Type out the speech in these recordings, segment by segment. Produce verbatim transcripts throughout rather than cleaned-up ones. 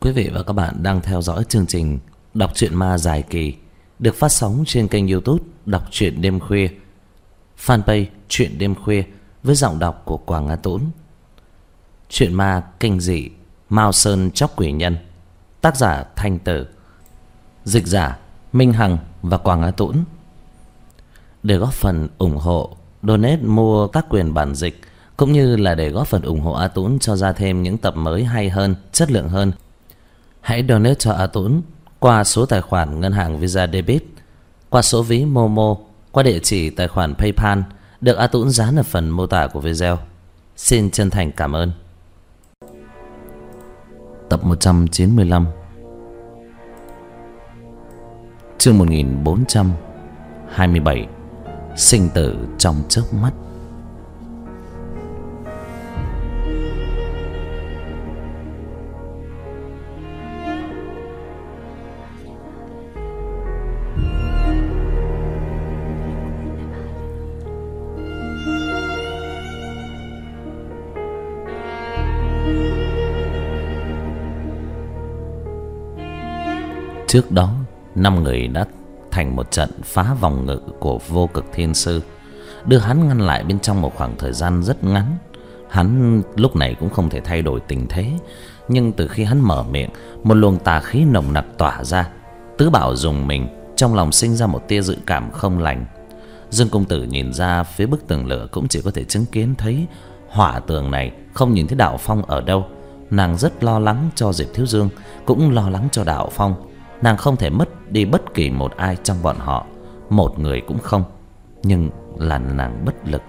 Quý vị và các bạn đang theo dõi chương trình Đọc truyện ma dài kỳ được phát sóng trên kênh YouTube Đọc truyện đêm khuya, fanpage Truyện đêm khuya với giọng đọc của Quảng Á Tũng. Truyện ma kinh dị Mao Sơn Chóc Quỷ Nhân, tác giả Thanh Tử, dịch giả Minh Hằng và Quảng Á Tũng. Để góp phần ủng hộ, donate mua các quyền bản dịch cũng như là để góp phần ủng hộ A Tũng cho ra thêm những tập mới hay hơn, chất lượng hơn, hãy donate cho A Tũng qua số tài khoản ngân hàng Visa Debit, qua số ví Momo, qua địa chỉ tài khoản PayPal được A Tũng dán ở phần mô tả của video. Xin chân thành cảm ơn. Tập một trăm chín mươi lăm, chương một nghìn bốn trăm hai mươi bảy, sinh tử trong chớp mắt. Trước đó, năm người đã thành một trận phá vòng ngự của Vô Cực Thiên Sư, đưa hắn ngăn lại bên trong một khoảng thời gian rất ngắn. Hắn lúc này cũng không thể thay đổi tình thế, nhưng từ khi hắn mở miệng, một luồng tà khí nồng nặc tỏa ra. Tứ Bảo dùng mình, trong lòng sinh ra một tia dự cảm không lành. Dương công tử nhìn ra phía bức tường lửa cũng chỉ có thể chứng kiến thấy hỏa tường này, không nhìn thấy Đạo Phong ở đâu. Nàng rất lo lắng cho Diệp Thiếu Dương, cũng lo lắng cho Đạo Phong. Nàng không thể mất đi bất kỳ một ai trong bọn họ, một người cũng không, nhưng là nàng bất lực.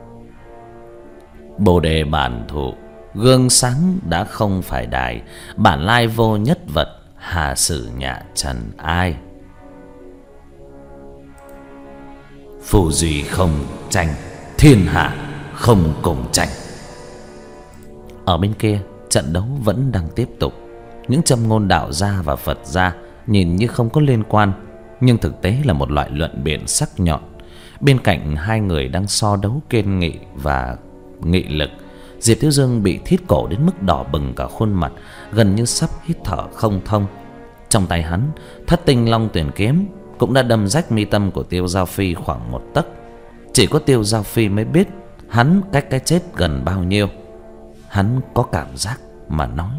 Bồ đề bản thụ, gương sáng đã không phải đài, bản lai vô nhất vật, hà sử nhạ trần ai. Phù duy không tranh, thiên hạ không cùng tranh. Ở bên kia, trận đấu vẫn đang tiếp tục. Những châm ngôn đạo gia và Phật gia nhìn như không có liên quan, nhưng thực tế là một loại luận biện sắc nhọn. Bên cạnh hai người đang so đấu kiên nghị và nghị lực, Diệp Thiếu Dương bị thít cổ đến mức đỏ bừng cả khuôn mặt, gần như sắp hít thở không thông. Trong tay hắn, Thất Tinh Long Tuyển kiếm cũng đã đâm rách mi tâm của Tiêu Giao Phi khoảng một tấc. Chỉ có Tiêu Giao Phi mới biết hắn cách cái chết gần bao nhiêu. Hắn có cảm giác mà nói: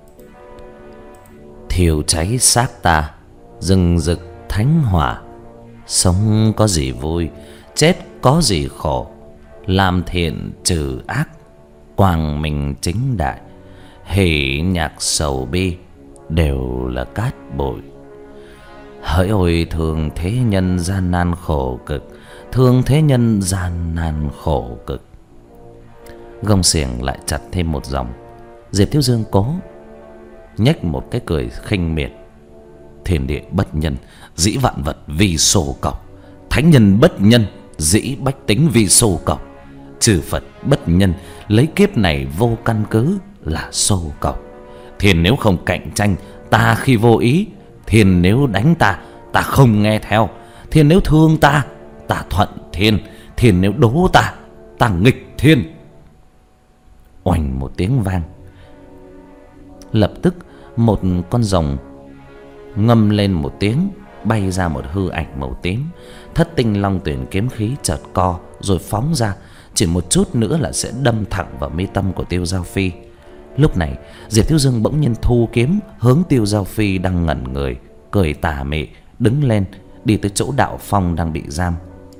thiêu cháy xác ta, rừng rực thánh hỏa. Sống có gì vui, chết có gì khổ. Làm thiện trừ ác, quang minh chính đại. Hỉ nhạc sầu bi, đều là cát bụi. Hỡi ôi thương thế nhân gian nan khổ cực, thương thế nhân gian nan khổ cực. Gông xiềng lại chặt thêm một dòng. Diệp Thiếu Dương cố nhếch một cái cười khinh miệt: thiên địa bất nhân, dĩ vạn vật vì xô cọc. Thánh nhân bất nhân, dĩ bách tính vì xô cọc. Trừ Phật bất nhân, lấy kiếp này vô căn cứ là xô cọc. Thiên nếu không cạnh tranh, ta khi vô ý. Thiên nếu đánh ta, ta không nghe theo. Thiên nếu thương ta, ta thuận thiên. Thiên nếu đố ta, ta nghịch thiên. Oành một tiếng vang, lập tức một con rồng ngâm lên một tiếng, bay ra một hư ảnh màu tím. Thất Tinh Long Tuyển kiếm khí chợt co rồi phóng ra, chỉ một chút nữa là sẽ đâm thẳng vào mi tâm của Tiêu Giao Phi. Lúc này Diệp Thiếu Dương bỗng nhiên thu kiếm hướng Tiêu Giao Phi đang ngẩn người, cười tà mị, đứng lên đi tới chỗ Đạo Phong đang bị giam.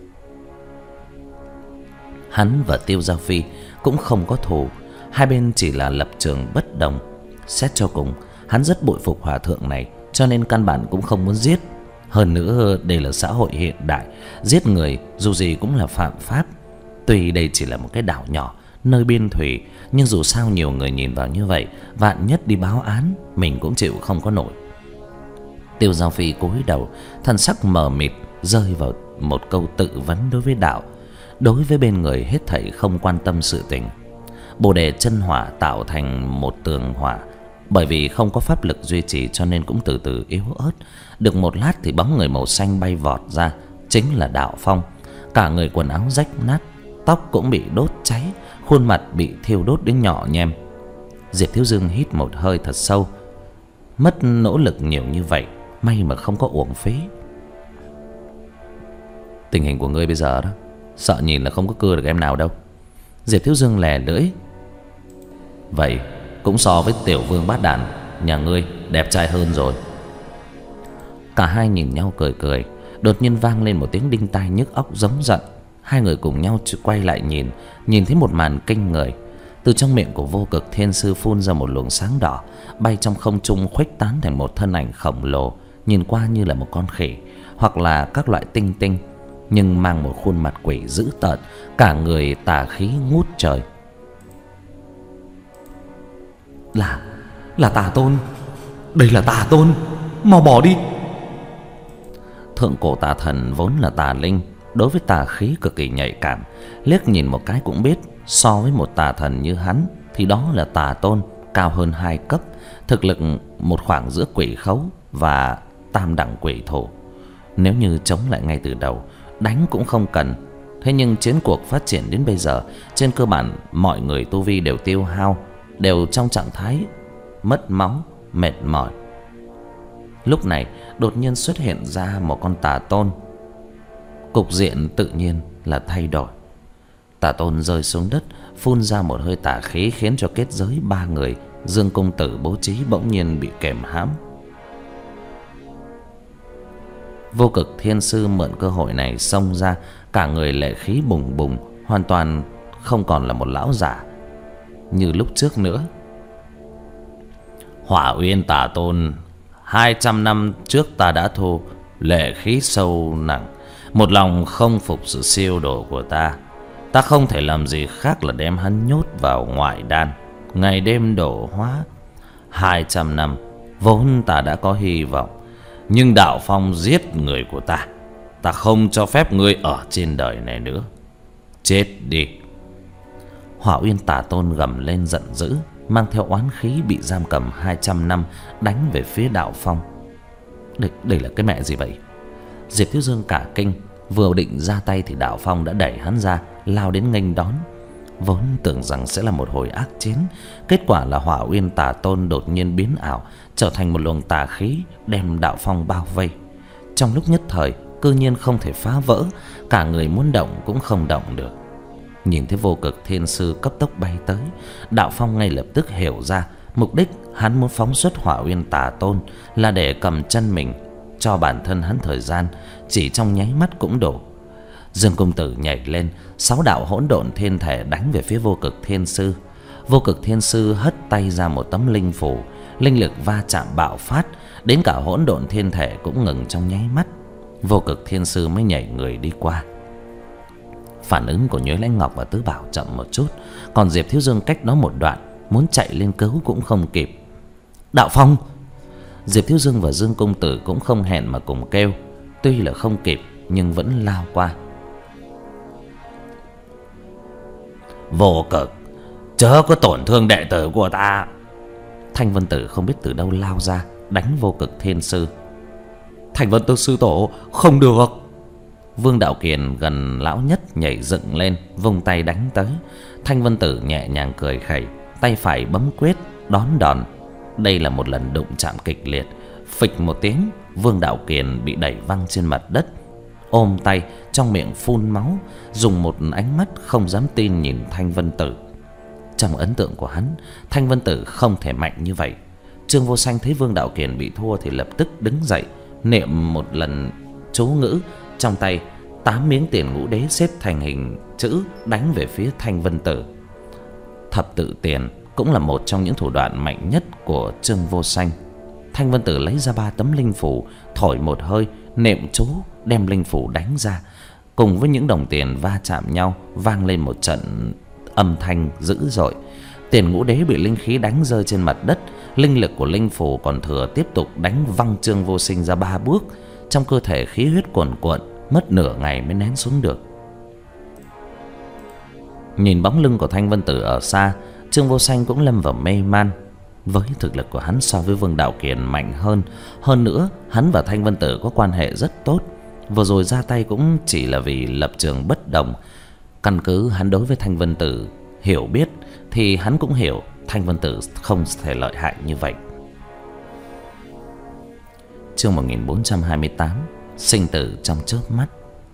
Hắn và Tiêu Giao Phi cũng không có thù, hai bên chỉ là lập trường bất đồng. Xét cho cùng, hắn rất bội phục hòa thượng này, cho nên căn bản cũng không muốn giết. Hơn nữa đây là xã hội hiện đại, giết người dù gì cũng là phạm pháp. Tuy đây chỉ là một cái đảo nhỏ nơi biên thủy, nhưng dù sao nhiều người nhìn vào như vậy, vạn nhất đi báo án, mình cũng chịu không có nổi. Tiêu Giao Phi cúi đầu, thân sắc mờ mịt, rơi vào một câu tự vấn đối với đạo. Đối với bên người hết thảy không quan tâm sự tình. Bồ đề chân hỏa tạo thành một tường hỏa, bởi vì không có pháp lực duy trì cho nên cũng từ từ yếu ớt. Được một lát thì bóng người màu xanh bay vọt ra, chính là Đạo Phong. Cả người quần áo rách nát, tóc cũng bị đốt cháy, khuôn mặt bị thiêu đốt đến nhỏ nhem. Diệp Thiếu Dương hít một hơi thật sâu, Mất nỗ lực nhiều như vậy, may mà không có uổng phí. Tình hình của ngươi bây giờ đó, sợ nhìn là không có cưa được em nào đâu. Diệp Thiếu Dương lè lưỡi. Vậy cũng so với tiểu vương bát đàn nhà ngươi đẹp trai hơn rồi. Cả hai nhìn nhau cười cười. Đột nhiên vang lên một tiếng đinh tai nhức óc giống giận. Hai người cùng nhau quay lại nhìn. Nhìn thấy một màn kinh người. Từ trong miệng của Vô Cực Thiên Sư phun ra một luồng sáng đỏ, bay trong không trung khuếch tán thành một thân ảnh khổng lồ, nhìn qua như là một con khỉ hoặc là các loại tinh tinh, nhưng mang một khuôn mặt quỷ dữ tợn, cả người tà khí ngút trời. Là Là Tà Tôn. Đây là Tà Tôn. Mau bỏ đi. Thượng cổ tà thần vốn là tà linh, đối với tà khí cực kỳ nhạy cảm. Liếc nhìn một cái cũng biết, so với một tà thần như hắn thì đó là Tà Tôn, cao hơn hai cấp, thực lực một khoảng giữa quỷ khấu và tam đẳng quỷ thủ. Nếu như chống lại ngay từ đầu, đánh cũng không cần. Thế nhưng chiến cuộc phát triển đến bây giờ, trên cơ bản mọi người tu vi đều tiêu hao, đều trong trạng thái mất máu, mệt mỏi. Lúc này đột nhiên xuất hiện ra một con Tà Tôn. Cục diện tự nhiên là thay đổi. Tà Tôn rơi xuống đất, phun ra một hơi tà khí, khiến cho kết giới ba người Dương Công Tử bố trí bỗng nhiên bị kềm hãm. Vô Cực Thiên Sư mượn cơ hội này xông ra, cả người lệ khí bùng bùng, hoàn toàn không còn là một lão giả như lúc trước nữa. Hỏa Uyên Tà Tôn, hai trăm năm trước ta đã thu, lệ khí sâu nặng, một lòng không phục sự siêu độ của ta. Ta không thể làm gì khác là đem hắn nhốt vào ngoại đan, ngày đêm độ hóa. Hai trăm năm vốn ta đã có hy vọng, nhưng Đạo Phong giết người của ta, ta không cho phép ngươi ở trên đời này nữa. Chết đi. Hỏa Uyên Tà Tôn gầm lên giận dữ, mang theo oán khí bị giam cầm hai trăm năm, đánh về phía Đạo Phong. Đây, đây là cái mẹ gì vậy? Diệp Thiếu Dương cả kinh, vừa định ra tay thì Đạo Phong đã đẩy hắn ra, lao đến nghênh đón. Vốn tưởng rằng sẽ là một hồi ác chiến, kết quả là Hỏa Uyên Tà Tôn đột nhiên biến ảo, trở thành một luồng tà khí đem Đạo Phong bao vây. Trong lúc nhất thời, cư nhiên không thể phá vỡ, cả người muốn động cũng không động được. Nhìn thấy Vô Cực Thiên Sư cấp tốc bay tới, Đạo Phong ngay lập tức hiểu ra mục đích hắn muốn phóng xuất Hỏa Uyên Tà Tôn là để cầm chân mình, cho bản thân hắn thời gian, chỉ trong nháy mắt cũng đổ. Dương Công Tử nhảy lên, sáu đạo hỗn độn thiên thể đánh về phía Vô Cực Thiên Sư. Vô Cực Thiên Sư hất tay ra một tấm linh phủ, linh lực va chạm bạo phát, đến cả hỗn độn thiên thể cũng ngừng trong nháy mắt. Vô Cực Thiên Sư mới nhảy người đi qua. Phản ứng của Nhuế Lãnh Ngọc và Tứ Bảo chậm một chút, còn Diệp Thiếu Dương cách đó một đoạn, muốn chạy lên cứu cũng không kịp. Đạo Phong! Diệp Thiếu Dương và Dương Công Tử cũng không hẹn mà cùng kêu, tuy là không kịp nhưng vẫn lao qua. Vô Cực, chớ có tổn thương đệ tử của ta! Thanh Vân Tử không biết từ đâu lao ra, đánh Vô Cực Thiên Sư. Thanh Vân Tử sư tổ, không được! Vương Đạo Kiền gần lão nhất nhảy dựng lên, vung tay đánh tới. Thanh Vân Tử nhẹ nhàng cười khẩy, tay phải bấm quyết đón đòn. Đây là một lần đụng chạm kịch liệt, phịch một tiếng, Vương Đạo Kiền bị đẩy văng trên mặt đất, ôm tay, trong miệng phun máu, dùng một ánh mắt không dám tin nhìn Thanh Vân Tử. Trong ấn tượng của hắn, Thanh Vân Tử không thể mạnh như vậy. Trương Vô Sanh thấy Vương Đạo Kiền bị thua thì lập tức đứng dậy, niệm một lần chú ngữ, trong tay tám miếng tiền ngũ đế xếp thành hình chữ đánh về phía Thanh Vân Tử. Thập tự tiền cũng là một trong những thủ đoạn mạnh nhất của Trương Vô Sanh. Thanh Vân Tử lấy ra ba tấm linh phủ, thổi một hơi, niệm chú, đem linh phủ đánh ra, cùng với những đồng tiền va chạm nhau, vang lên một trận âm thanh dữ dội. Tiền ngũ đế bị linh khí đánh rơi trên mặt đất, linh lực của linh phủ còn thừa tiếp tục đánh văng Trương Vô Sinh ra ba bước. Trong cơ thể khí huyết cuồn cuộn, mất nửa ngày mới nén xuống được. Nhìn bóng lưng của Thanh Vân Tử ở xa, Trương Vô Sanh cũng lâm vào mê man. Với thực lực của hắn so với Vương Đạo Kiền mạnh hơn, hơn nữa hắn và Thanh Vân Tử có quan hệ rất tốt. Vừa rồi ra tay cũng chỉ là vì lập trường bất đồng. Căn cứ hắn đối với Thanh Vân Tử hiểu biết thì hắn cũng hiểu Thanh Vân Tử không thể lợi hại như vậy. chương một nghìn bốn trăm hai mươi tám. Sinh tử trong chớp mắt.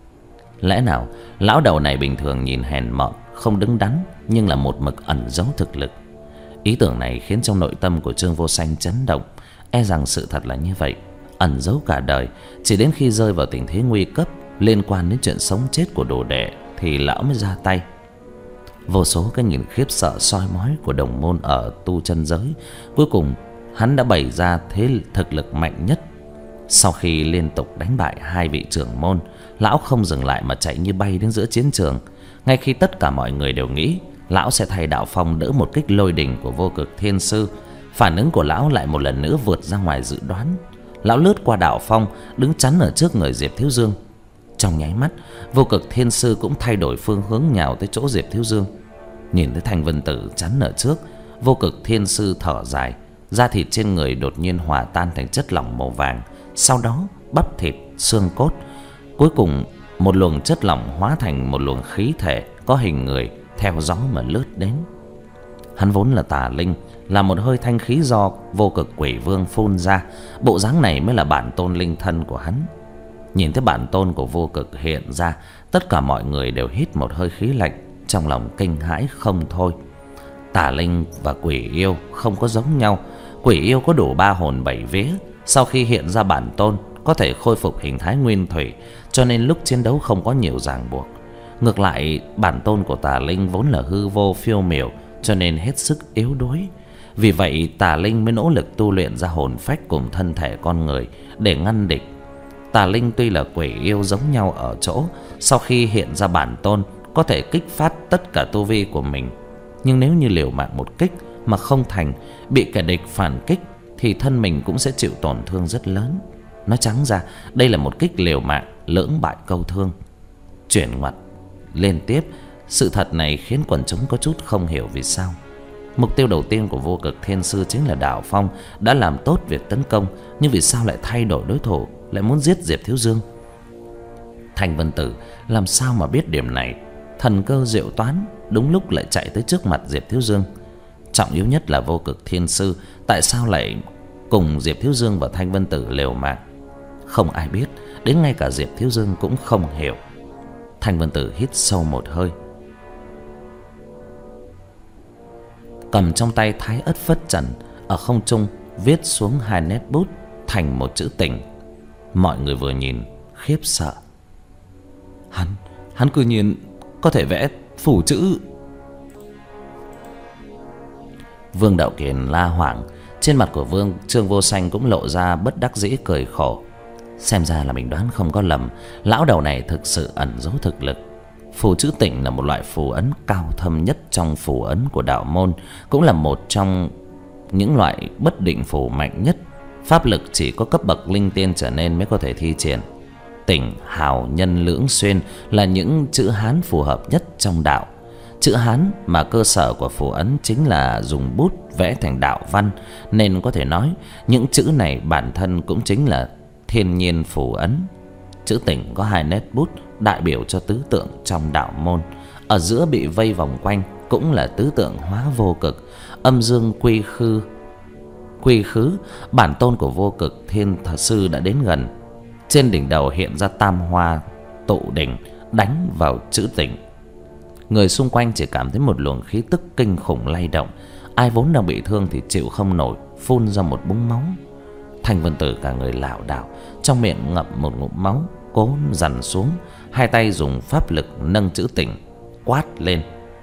Lẽ nào lão đầu này bình thường nhìn hèn mọn, không đứng đắn, nhưng là một mực ẩn giấu thực lực? Ý tưởng này khiến trong nội tâm của Trương Vô Sanh chấn động. E rằng sự thật là như vậy, ẩn giấu cả đời, chỉ đến khi rơi vào tình thế nguy cấp liên quan đến chuyện sống chết của đồ đệ thì lão mới ra tay. Vô số cái nhìn khiếp sợ soi mói của đồng môn ở tu chân giới, cuối cùng hắn đã bày ra thế thực lực mạnh nhất. Sau khi liên tục đánh bại hai vị trưởng môn, lão không dừng lại mà chạy như bay đến giữa chiến trường. Ngay khi tất cả mọi người đều nghĩ lão sẽ thay đạo phong đỡ một kích lôi đình của Vô Cực Thiên Sư, phản ứng của lão lại một lần nữa vượt ra ngoài dự đoán. Lão lướt qua đạo phong, đứng chắn ở trước người Diệp Thiếu Dương. Trong nháy mắt, Vô Cực Thiên Sư cũng thay đổi phương hướng nhào tới chỗ Diệp Thiếu Dương. Nhìn thấy Thanh Vân Tử chắn ở trước, Vô Cực Thiên Sư thở dài, da thịt trên người đột nhiên hòa tan thành chất lỏng màu vàng, sau đó bắp thịt, xương cốt, cuối cùng một luồng chất lỏng hóa thành một luồng khí thể có hình người theo gió mà lướt đến. Hắn vốn là tà linh, là một hơi thanh khí do Vô Cực Quỷ Vương phun ra, bộ dáng này mới là bản tôn linh thân của hắn. Nhìn thấy bản tôn của Vô Cực hiện ra, tất cả mọi người đều hít một hơi khí lạnh, trong lòng kinh hãi không thôi. Tà linh và quỷ yêu không có giống nhau. Quỷ yêu có đủ ba hồn bảy vía, sau khi hiện ra bản tôn có thể khôi phục hình thái nguyên thủy, cho nên lúc chiến đấu không có nhiều ràng buộc. Ngược lại, bản tôn của tà linh vốn là hư vô phiêu miểu, cho nên hết sức yếu đuối. Vì vậy tà linh mới nỗ lực tu luyện ra hồn phách cùng thân thể con người để ngăn địch. Tà linh tuy là quỷ yêu giống nhau ở chỗ sau khi hiện ra bản tôn có thể kích phát tất cả tu vi của mình, nhưng nếu như liều mạng một kích mà không thành, bị kẻ địch phản kích thì thân mình cũng sẽ chịu tổn thương rất lớn. Nói trắng ra, đây là một kích liều mạng lưỡng bại câu thương. Chuyển ngoặt liên tiếp, sự thật này khiến quần chúng có chút không hiểu vì sao. Mục tiêu đầu tiên của Vô Cực Thiên Sư chính là đạo phong, đã làm tốt việc tấn công, nhưng vì sao lại thay đổi đối thủ, lại muốn giết Diệp Thiếu Dương? Thanh Vân Tử làm sao mà biết điểm này? Thần cơ diệu toán, đúng lúc lại chạy tới trước mặt Diệp Thiếu Dương. Trọng yếu nhất là Vô Cực Thiên Sư tại sao lại cùng Diệp Thiếu Dương và Thanh Vân Tử liều mạng? Không ai biết, đến ngay cả Diệp Thiếu Dương cũng không hiểu. Thanh Vân Tử hít sâu một hơi, cầm trong tay Thái Ất Phất Trần, ở không trung viết xuống hai nét bút thành một chữ Tỉnh. Mọi người vừa nhìn khiếp sợ. Hắn, hắn cư nhiên có thể vẽ phù chữ. Vương Đạo Kiền la hoảng, trên mặt của Vương Trương Vô Sanh cũng lộ ra bất đắc dĩ cười khổ. Xem ra là mình đoán không có lầm, lão đầu này thực sự ẩn giấu thực lực. Phù chữ Tỉnh là một loại phù ấn cao thâm nhất trong phù ấn của đạo môn, cũng là một trong những loại bất định phù mạnh nhất. Pháp lực chỉ có cấp bậc linh tiên trở nên mới có thể thi triển. Tỉnh, hào, nhân, lưỡng, xuyên là những chữ Hán phù hợp nhất trong đạo. Chữ Hán mà cơ sở của phù ấn chính là dùng bút vẽ thành đạo văn, nên có thể nói những chữ này bản thân cũng chính là thiên nhiên phù ấn. Chữ Tỉnh có hai nét bút đại biểu cho tứ tượng trong đạo môn, ở giữa bị vây vòng quanh cũng là tứ tượng hóa vô cực, âm dương quy khư quy khứ. Bản tôn của Vô Cực Thiên Sư đã đến gần, trên đỉnh đầu hiện ra tam hoa tụ đỉnh đánh vào chữ Tỉnh. Người xung quanh chỉ cảm thấy một luồng khí tức kinh khủng lay động, ai vốn đang bị thương thì chịu không nổi, phun ra một búng máu. Thanh Vân Tử cả người lảo đảo, trong miệng ngậm một ngụm máu, cố dằn xuống, hai tay dùng pháp lực nâng chữ Tỉnh, quát lên: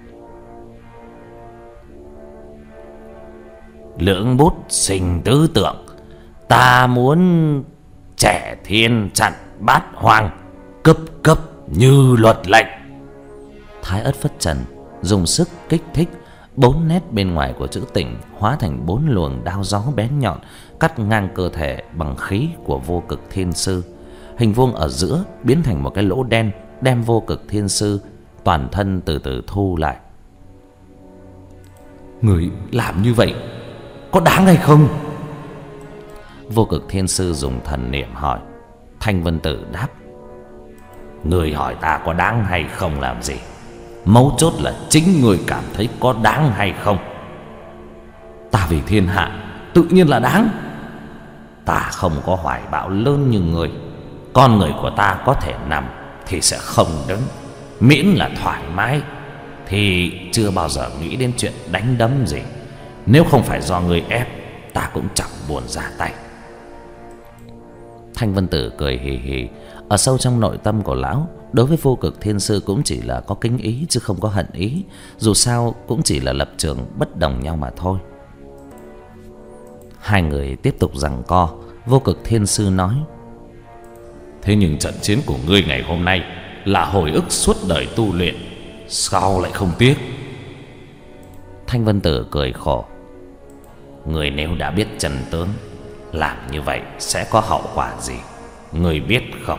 lưỡng bút sinh tứ tượng, ta muốn trẻ thiên chặn bát hoang, cấp cấp như luật lệnh. Thái Ất Phất Trần dùng sức kích thích, bốn nét bên ngoài của chữ Tỉnh hóa thành bốn luồng đao gió bén nhọn, cắt ngang cơ thể bằng khí của Vô Cực Thiên Sư. Hình vuông ở giữa biến thành một cái lỗ đen, đem Vô Cực Thiên Sư toàn thân từ từ thu lại. Người làm như vậy có đáng hay không? Vô Cực Thiên Sư dùng thần niệm hỏi. Thanh Vân Tử đáp: người hỏi ta có đáng hay không làm gì, mấu chốt là chính người cảm thấy có đáng hay không. Ta vì thiên hạ tự nhiên là đáng. Ta không có hoài bão lớn như người. Con người của ta có thể nằm thì sẽ không đứng, miễn là thoải mái, thì chưa bao giờ nghĩ đến chuyện đánh đấm gì. Nếu không phải do người ép, ta cũng chẳng buồn ra tay. Thanh Vân Tử cười hì hì. Ở sâu trong nội tâm của lão, đối với Vô Cực Thiên Sư cũng chỉ là có kính ý chứ không có hận ý. Dù sao cũng chỉ là lập trường bất đồng nhau mà thôi. Hai người tiếp tục giằng co. Vô Cực Thiên Sư nói: thế nhưng trận chiến của ngươi ngày hôm nay là hồi ức suốt đời tu luyện, sao lại không tiếc? Thanh Vân Tử cười khổ: ngươi nếu đã biết chân tướng, làm như vậy sẽ có hậu quả gì, ngươi biết không?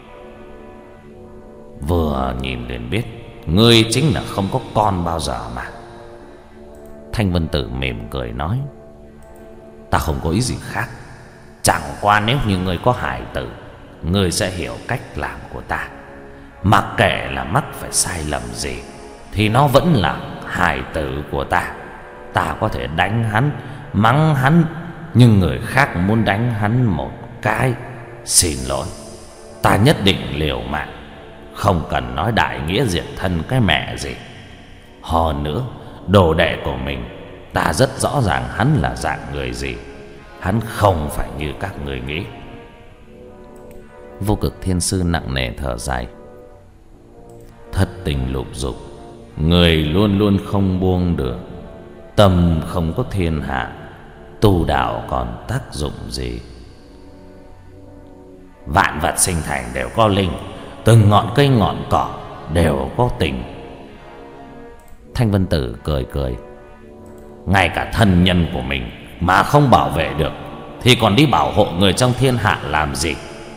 Vừa nhìn liền biết ngươi chính là không có con bao giờ mà. Thanh Vân Tử mỉm cười nói: ta không có ý gì khác. Chẳng qua nếu như ngươi có hài tử, ngươi sẽ hiểu cách làm của ta. Mặc kệ là mắc phải sai lầm gì, thì nó vẫn là hài tử của ta. Ta có thể đánh hắn, mắng hắn, nhưng người khác muốn đánh hắn một cái, xin lỗi, ta nhất định liều mạng. Không cần nói đại nghĩa diệt thân cái mẹ gì. Hơn nữa, đồ đệ của mình, ta rất rõ ràng hắn là dạng người gì. Hắn không phải như các người nghĩ. Vô Cực Thiên Sư nặng nề thở dài: thất tình lục dục, người luôn luôn không buông được. Tâm không có thiên hạ, tu đạo còn tác dụng gì? Vạn vật sinh thành đều có linh, từng ngọn cây ngọn cỏ đều có tình. Thanh Vân Tử cười cười: ngay cả thân nhân của mình mà không bảo vệ được, thì còn đi bảo hộ người trong thiên hạ làm gì?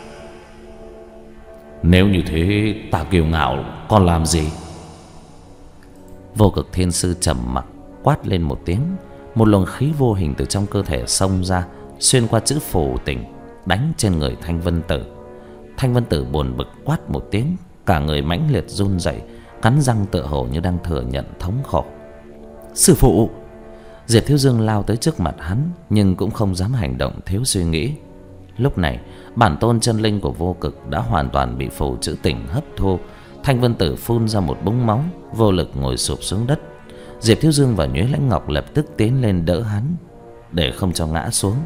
Nếu như thế, ta kiêu ngạo còn làm gì? Vô Cực Thiên Sư trầm mặc, quát lên một tiếng. Một luồng khí vô hình từ trong cơ thể xông ra, xuyên qua chữ phù tình, đánh trên người Thanh Vân Tử. Thanh Vân Tử buồn bực quát một tiếng, cả người mãnh liệt run rẩy, cắn răng tựa hồ như đang thừa nhận thống khổ. Sư phụ! Diệp Thiếu Dương lao tới trước mặt hắn, nhưng cũng không dám hành động thiếu suy nghĩ. Lúc này, bản tôn chân linh của Vô Cực đã hoàn toàn bị phù chữ tình hấp thu. Thanh Vân Tử phun ra một búng máu, vô lực ngồi sụp xuống đất. Diệp Thiếu Dương và Nhuế Lãnh Ngọc lập tức tiến lên đỡ hắn, để không cho ngã xuống.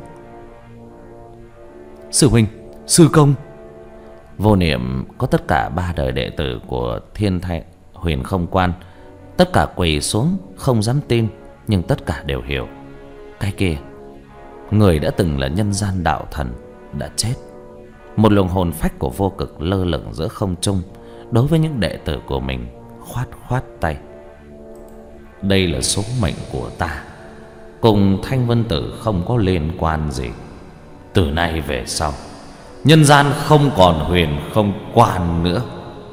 Sư huynh, sư công! Vô Niệm có tất cả ba đời đệ tử của Thiên Thanh Huyền Không Quan, tất cả quỳ xuống không dám tin, nhưng tất cả đều hiểu. Cái kia, người đã từng là nhân gian đạo thần đã chết. Một luồng hồn phách của Vô Cực lơ lửng giữa không trung, đối với những đệ tử của mình khoát khoát tay: đây là số mệnh của ta, cùng Thanh Vân Tử không có liên quan gì. Từ nay về sau, nhân gian không còn Huyền Không Quan nữa.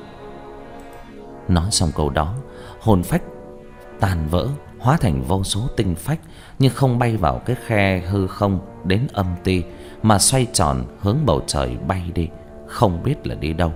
Nói xong câu đó, hồn phách tan vỡ, hóa thành vô số tinh phách, nhưng không bay vào cái khe hư không đến âm ti, mà xoay tròn hướng bầu trời bay đi, không biết là đi đâu.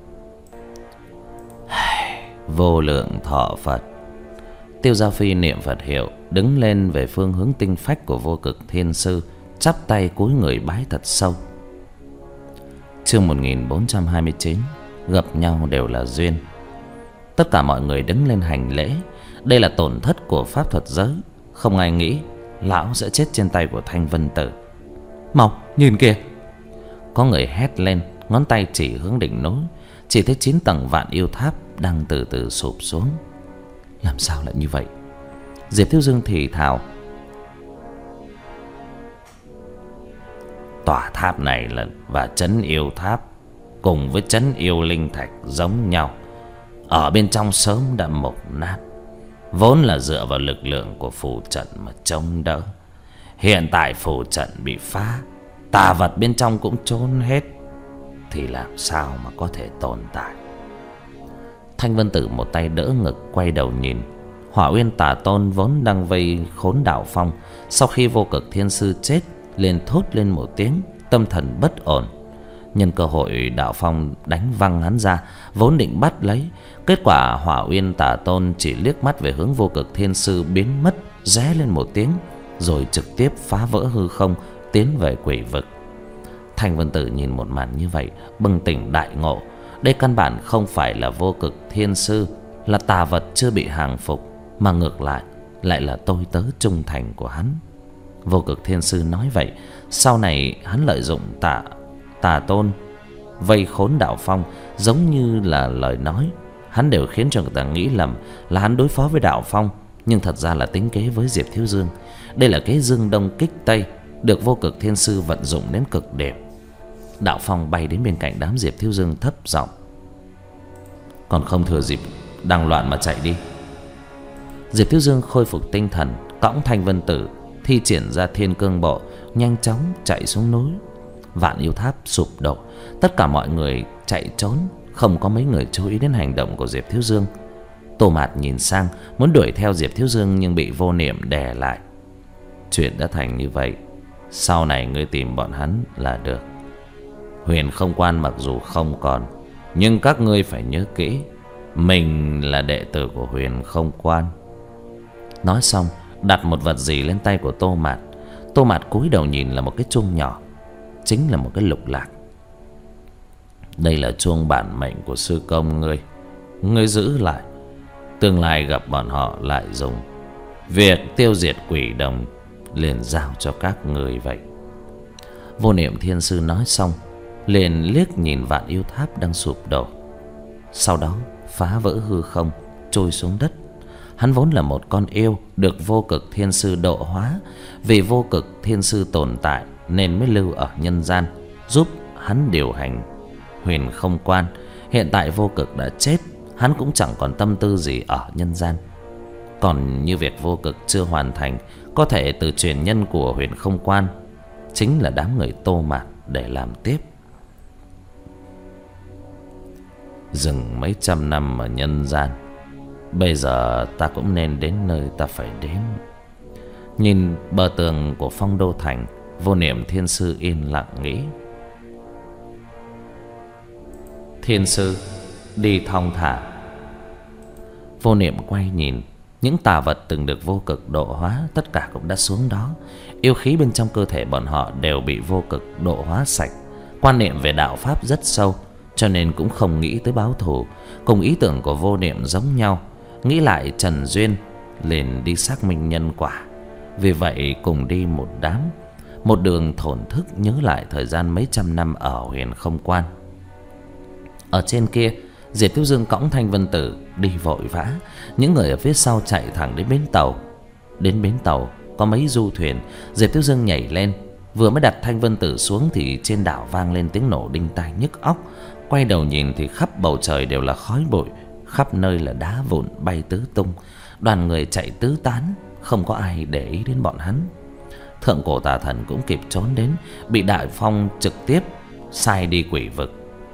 Vô lượng thọ Phật. Tiêu Giao Phi niệm Phật hiệu, đứng lên về phương hướng tinh phách của Vô Cực Thiên Sư, chắp tay cúi người bái thật sâu. Chương một nghìn bốn trăm hai mươi chín. Gặp nhau đều là duyên. Tất cả mọi người đứng lên hành lễ. Đây là tổn thất của pháp thuật giới. Không ai nghĩ lão sẽ chết trên tay của Thanh Vân Tử. Mau nhìn kìa! Có người hét lên, ngón tay chỉ hướng đỉnh núi. Chỉ thấy chín tầng Vạn Yêu Tháp đang từ từ sụp xuống. Làm sao lại như vậy? Diệp Thiếu Dương thì thào: tòa tháp này là và trấn yêu tháp cùng với trấn yêu linh thạch giống nhau, ở bên trong sớm đã mục nát, vốn là dựa vào lực lượng của phù trận mà chống đỡ. Hiện tại phù trận bị phá, tà vật bên trong cũng trốn hết, thì làm sao mà có thể tồn tại? Thanh Vân Tử một tay đỡ ngực, quay đầu nhìn. Hỏa Uyên Tà Tôn vốn đang vây khốn Đạo Phong, sau khi Vô Cực Thiên Sư chết liền thốt lên một tiếng, tâm thần bất ổn. Nhân cơ hội Đạo Phong đánh văng hắn ra, vốn định bắt lấy. Kết quả Hỏa Uyên Tà Tôn chỉ liếc mắt về hướng Vô Cực Thiên Sư biến mất, ré lên một tiếng, rồi trực tiếp phá vỡ hư không, tiến về quỷ vực. Thanh Vân Tử nhìn một màn như vậy, bừng tỉnh đại ngộ. Đây căn bản không phải là Vô Cực Thiên Sư, là tà vật chưa bị hàng phục, mà ngược lại lại là tôi tớ trung thành của hắn. Vô Cực Thiên Sư nói vậy, sau này hắn lợi dụng tà tà tôn vây khốn Đạo Phong, giống như là lời nói, hắn đều khiến cho người ta nghĩ lầm là hắn đối phó với Đạo Phong, nhưng thật ra là tính kế với Diệp Thiếu Dương. Đây là kế dương đông kích tây, được Vô Cực Thiên Sư vận dụng đến cực điểm. Đạo Phong bay đến bên cạnh đám Diệp Thiếu Dương thấp giọng: "Còn không thừa dịp đang loạn mà chạy đi." Diệp Thiếu Dương khôi phục tinh thần, cõng Thanh Vân Tử thi triển ra Thiên Cương Bộ, nhanh chóng chạy xuống núi. Vạn Yêu Tháp sụp đổ, tất cả mọi người chạy trốn, không có mấy người chú ý đến hành động của Diệp Thiếu Dương. Tô Mạt nhìn sang muốn đuổi theo Diệp Thiếu Dương, nhưng bị Vô Niệm đè lại. "Chuyện đã thành như vậy, sau này ngươi tìm bọn hắn là được. Huyền Không Quan mặc dù không còn, nhưng các ngươi phải nhớ kỹ, mình là đệ tử của Huyền Không Quan." Nói xong đặt một vật gì lên tay của Tô Mạt. Tô Mạt cúi đầu nhìn là một cái chuông nhỏ, chính là một cái lục lạc. "Đây là chuông bản mệnh của sư công ngươi, ngươi giữ lại, tương lai gặp bọn họ lại dùng. Việc tiêu diệt quỷ đồng liền giao cho các người vậy." Vô Niệm Thiên Sư nói xong liền liếc nhìn Vạn Yêu Tháp đang sụp đổ, sau đó phá vỡ hư không, trôi xuống đất. Hắn vốn là một con yêu được Vô Cực Thiên Sư độ hóa, vì Vô Cực Thiên Sư tồn tại nên mới lưu ở nhân gian, giúp hắn điều hành Huyền Không Quan. Hiện tại Vô Cực đã chết, hắn cũng chẳng còn tâm tư gì ở nhân gian. Còn như việc Vô Cực chưa hoàn thành, có thể từ truyền nhân của Huyền Không Quan, chính là đám người Tô Mạt để làm tiếp. Dừng mấy trăm năm ở nhân gian, bây giờ ta cũng nên đến nơi ta phải đến. Nhìn bờ tường của Phong Đô Thành, Vô Niệm Thiên Sư yên lặng nghĩ: "Thiên Sư, đi thong thả." Vô Niệm quay nhìn, những tà vật từng được Vô Cực độ hóa tất cả cũng đã xuống đó. Yêu khí bên trong cơ thể bọn họ đều bị Vô Cực độ hóa sạch. Quan niệm về đạo pháp rất sâu, cho nên cũng không nghĩ tới báo thù. Cùng ý tưởng của Vô Niệm giống nhau, nghĩ lại Trần Duyên liền đi xác minh nhân quả. Vì vậy cùng đi một đám, một đường thổn thức nhớ lại thời gian mấy trăm năm ở Huyền Không Quan. Ở trên kia, Diệp Thiếu Dương cõng Thanh Vân Tử đi vội vã, những người ở phía sau chạy thẳng đến bến tàu. Đến bến tàu có mấy du thuyền, Diệp Thiếu Dương nhảy lên, vừa mới đặt Thanh Vân Tử xuống thì trên đảo vang lên tiếng nổ đinh tai nhức óc. Quay đầu nhìn thì khắp bầu trời đều là khói bụi, khắp nơi là đá vụn bay tứ tung. Đoàn người chạy tứ tán, không có ai để ý đến bọn hắn. Thượng cổ tà thần cũng kịp trốn đến, bị Đại Phong trực tiếp sai đi quỷ vực.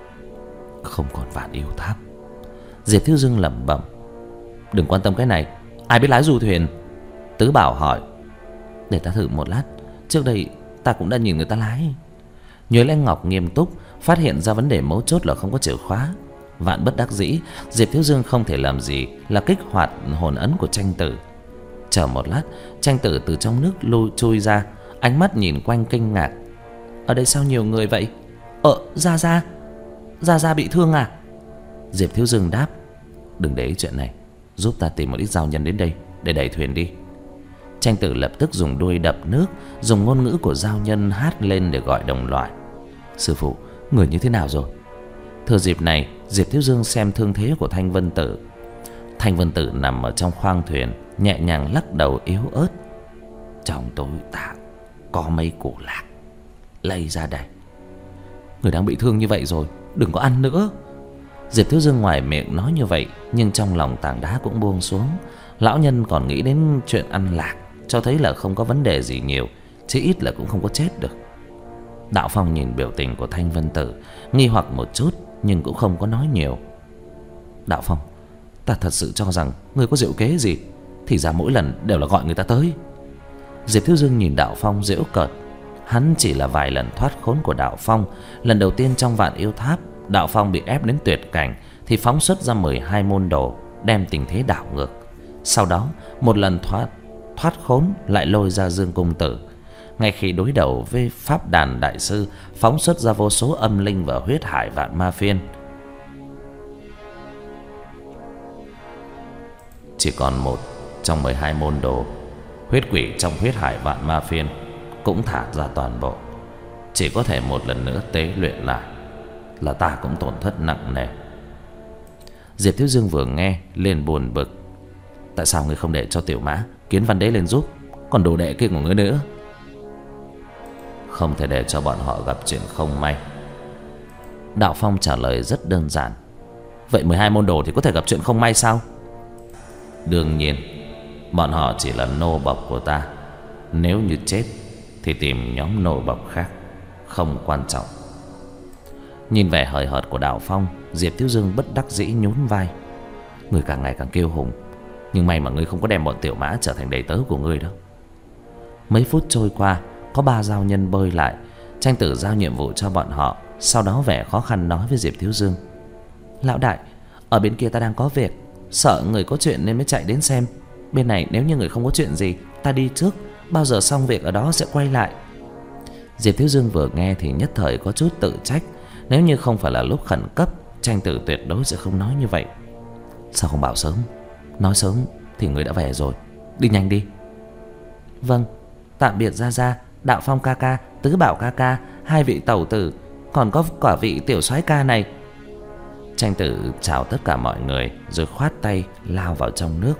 Không còn Vạn Yêu Tháp. Diệp Thiếu Dương lẩm bẩm: "Đừng quan tâm cái này, ai biết lái du thuyền?" Tứ Bảo hỏi: "Để ta thử một lát, trước đây ta cũng đã nhìn người ta lái." Nhuế Lãnh Ngọc nghiêm túc, phát hiện ra vấn đề mấu chốt là không có chìa khóa. Vạn bất đắc dĩ, Diệp Thiếu Dương không thể làm gì là kích hoạt hồn ấn của Tranh Tử. Chờ một lát, Tranh Tử từ trong nước lôi chui ra, ánh mắt nhìn quanh kinh ngạc: "Ở đây sao nhiều người vậy? Ờ, Gia Gia, Gia Gia bị thương à?" Diệp Thiếu Dương đáp: "Đừng để ý chuyện này, giúp ta tìm một ít giao nhân đến đây để đẩy thuyền đi." Tranh Tử lập tức dùng đuôi đập nước, dùng ngôn ngữ của giao nhân hát lên để gọi đồng loại: "Sư phụ, người như thế nào rồi?" Thừa dịp này, Diệp Thiếu Dương xem thương thế của Thanh Vân Tử. Thanh Vân Tử nằm ở trong khoang thuyền, nhẹ nhàng lắc đầu yếu ớt: "Trong tối ta có mấy củ lạc, lấy ra đây." "Người đang bị thương như vậy rồi, đừng có ăn nữa." Diệp Thiếu Dương ngoài miệng nói như vậy, nhưng trong lòng tảng đá cũng buông xuống. Lão nhân còn nghĩ đến chuyện ăn lạc, cho thấy là không có vấn đề gì nhiều, chí ít là cũng không có chết được. Đạo Phong nhìn biểu tình của Thanh Vân Tử, nghi hoặc một chút nhưng cũng không có nói nhiều. "Đạo Phong, ta thật sự cho rằng ngươi có diệu kế gì, thì ra mỗi lần đều là gọi người ta tới." Diệp Thiếu Dương nhìn Đạo Phong giễu cợt. Hắn chỉ là vài lần thoát khốn của Đạo Phong. Lần đầu tiên trong Vạn Yêu Tháp, Đạo Phong bị ép đến tuyệt cảnh thì phóng xuất ra mười hai môn đồ, đem tình thế đảo ngược. Sau đó một lần thoát thoát khốn lại lôi ra Dương Cung Tử. ngay khi đối đầu với pháp đàn đại sư phóng xuất ra vô số âm linh và huyết hải vạn ma phiên. Chỉ còn một trong mười hai môn đồ, huyết quỷ trong huyết hải vạn ma phiên cũng thả ra toàn bộ. Chỉ có thể một lần nữa tế luyện lại là ta cũng tổn thất nặng nề. Diệp Thiếu Dương vừa nghe liền buồn bực. Tại sao ngươi không để cho Tiểu Mã, Kiến Văn Đế lên giúp, còn đồ đệ kia của ngươi nữa? Không thể để cho bọn họ gặp chuyện không may. Đạo Phong trả lời rất đơn giản. Vậy mười hai môn đồ thì có thể gặp chuyện không may sao? Đương nhiên, bọn họ chỉ là nô bộc của ta. Nếu như chết thì tìm nhóm nô bộc khác, không quan trọng. Nhìn vẻ hời hợt của Đạo Phong, Diệp Thiếu Dương bất đắc dĩ nhún vai. Người càng ngày càng kiêu hùng, nhưng may mà ngươi không có đem bọn Tiểu Mã trở thành đầy tớ của ngươi đó. Mấy phút trôi qua, có ba giao nhân bơi lại. Tranh Tử giao nhiệm vụ cho bọn họ, sau đó vẻ khó khăn nói với Diệp Thiếu Dương: Lão đại, ở bên kia ta đang có việc, sợ người có chuyện nên mới chạy đến xem. Bên này nếu như người không có chuyện gì, ta đi trước, bao giờ xong việc ở đó sẽ quay lại. Diệp Thiếu Dương vừa nghe thì nhất thời có chút tự trách. Nếu như không phải là lúc khẩn cấp, Tranh Tử tuyệt đối sẽ không nói như vậy. Sao không bảo sớm? Nói sớm thì người đã về rồi. Đi nhanh đi. Vâng, tạm biệt Gia Gia, Đạo Phong ca ca, Tứ Bảo ca ca, hai vị tẩu tử, còn có quả vị tiểu soái ca này. Tranh Tử chào tất cả mọi người rồi khoát tay lao vào trong nước.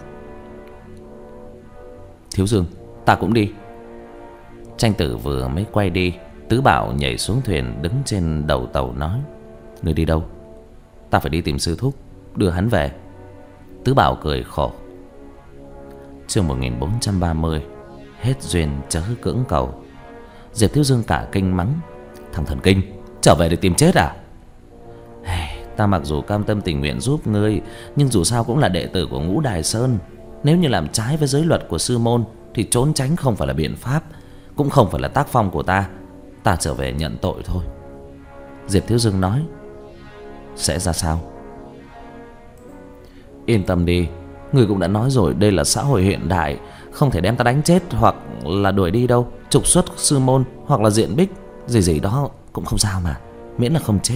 Thiếu Dương, ta cũng đi. Tranh Tử vừa mới quay đi, Tứ Bảo nhảy xuống thuyền đứng trên đầu tàu nói: Người đi đâu? Ta phải đi tìm sư thúc, đưa hắn về. Tứ Bảo cười khổ. Chương một nghìn bốn trăm ba mươi. Hết duyên chớ cưỡng cầu. Diệp Thiếu Dương cả kinh mắng: Thằng thần kinh, trở về để tìm chết à? Hey, ta mặc dù cam tâm tình nguyện giúp ngươi, nhưng dù sao cũng là đệ tử của Ngũ Đài Sơn. Nếu như làm trái với giới luật của sư môn thì trốn tránh không phải là biện pháp, cũng không phải là tác phong của ta. Ta trở về nhận tội thôi. Diệp Thiếu Dương nói: Sẽ ra sao? Yên tâm đi, người cũng đã nói rồi, đây là xã hội hiện đại, không thể đem ta đánh chết hoặc là đuổi đi đâu, trục xuất sư môn hoặc là diện bích, gì gì đó cũng không sao mà, miễn là không chết.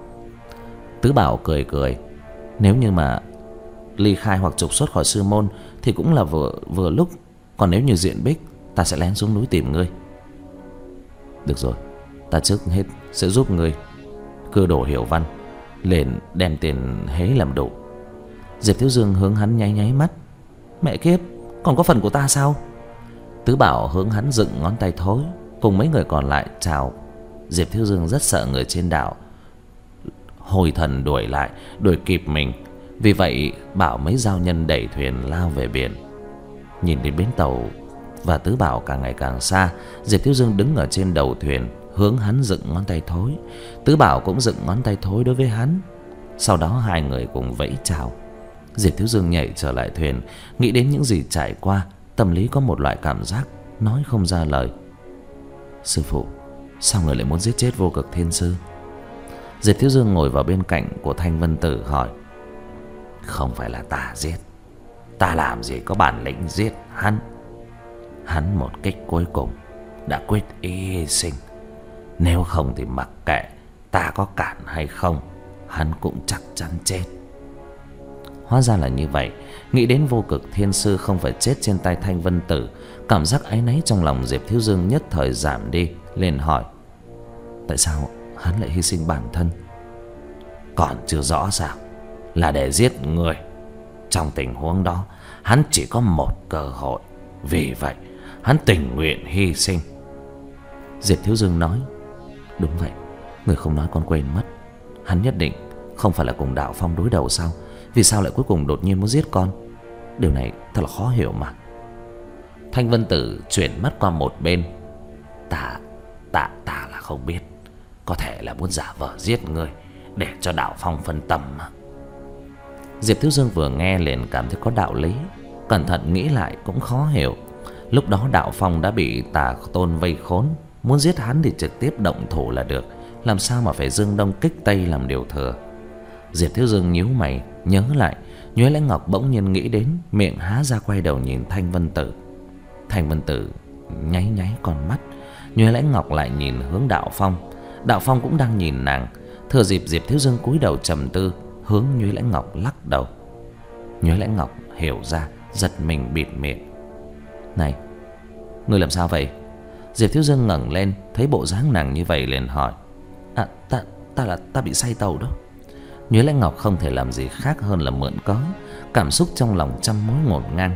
Tứ Bảo cười cười. Nếu như mà ly khai hoặc trục xuất khỏi sư môn thì cũng là vừa vừa lúc, còn nếu như diện bích, ta sẽ lén xuống núi tìm ngươi. Được rồi, ta trước hết sẽ giúp ngươi cưa đổ Hiểu Văn, liền đem tiền hế làm đủ. Diệp Thiếu Dương hướng hắn nháy nháy mắt. Mẹ kiếp, còn có phần của ta sao? Tứ Bảo hướng hắn dựng ngón tay thối, cùng mấy người còn lại chào. Diệp Thiếu Dương rất sợ người trên đảo hồi thần đuổi lại, đuổi kịp mình. Vì vậy bảo mấy giao nhân đẩy thuyền lao về biển. Nhìn đến bến tàu và Tứ Bảo càng ngày càng xa, Diệp Thiếu Dương đứng ở trên đầu thuyền, hướng hắn dựng ngón tay thối. Tứ Bảo cũng dựng ngón tay thối đối với hắn. Sau đó hai người cùng vẫy chào. Diệp Thiếu Dương nhảy trở lại thuyền, nghĩ đến những gì trải qua, tâm lý có một loại cảm giác nói không ra lời. Sư phụ, sao người lại muốn giết chết Vô Cực Thiên Sư? Diệp Thiếu Dương ngồi vào bên cạnh của Thanh Vân Tử hỏi. Không phải là ta giết, ta làm gì có bản lĩnh giết hắn. Hắn một kích cuối cùng đã quyết ý hy sinh. Nếu không thì mặc kệ ta có cản hay không, hắn cũng chắc chắn chết. Hóa ra là như vậy. Nghĩ đến Vô Cực Thiên Sư không phải chết trên tay Thanh Vân Tử, cảm giác áy náy trong lòng Diệp Thiếu Dương nhất thời giảm đi, liền hỏi: Tại sao hắn lại hy sinh bản thân? Còn chưa rõ sao? Là để giết người. Trong tình huống đó, hắn chỉ có một cơ hội, vì vậy hắn tình nguyện hy sinh. Diệp Thiếu Dương nói: Đúng vậy, người không nói con quên mất. Hắn nhất định không phải là cùng Đạo Phong đối đầu sao? Vì sao lại cuối cùng đột nhiên muốn giết con? Điều này thật là khó hiểu mà. Thanh Vân Tử chuyển mắt qua một bên. Ta, ta, ta là không biết. Có thể là muốn giả vờ giết người để cho Đạo Phong phân tâm mà. Diệp Thiếu Dương vừa nghe liền cảm thấy có đạo lý. Cẩn thận nghĩ lại cũng khó hiểu. Lúc đó Đạo Phong đã bị Tà Tôn vây khốn, muốn giết hắn thì trực tiếp động thủ là được, làm sao mà phải dương đông kích tây làm điều thừa. Diệp Thiếu Dương nhíu mày nhớ lại. Nhuế Lãnh Ngọc bỗng nhiên nghĩ đến, miệng há ra quay đầu nhìn Thanh Vân Tử. Thanh Vân Tử nháy nháy con mắt, Nhuế Lãnh Ngọc lại nhìn hướng Đạo Phong. Đạo Phong cũng đang nhìn nàng. Thừa dịp Diệp Thiếu Dương cúi đầu trầm tư, hướng Nhuế Lãnh Ngọc lắc đầu. Nhuế Lãnh Ngọc hiểu ra, giật mình bịt miệng. Này, ngươi làm sao vậy? Diệp Thiếu Dương ngẩng lên, thấy bộ dáng nàng như vậy liền hỏi. À, ta, ta là ta bị say tàu đó. Nhuế Lãnh Ngọc không thể làm gì khác hơn là mượn cớ. Cảm xúc trong lòng trăm mối ngổn ngang.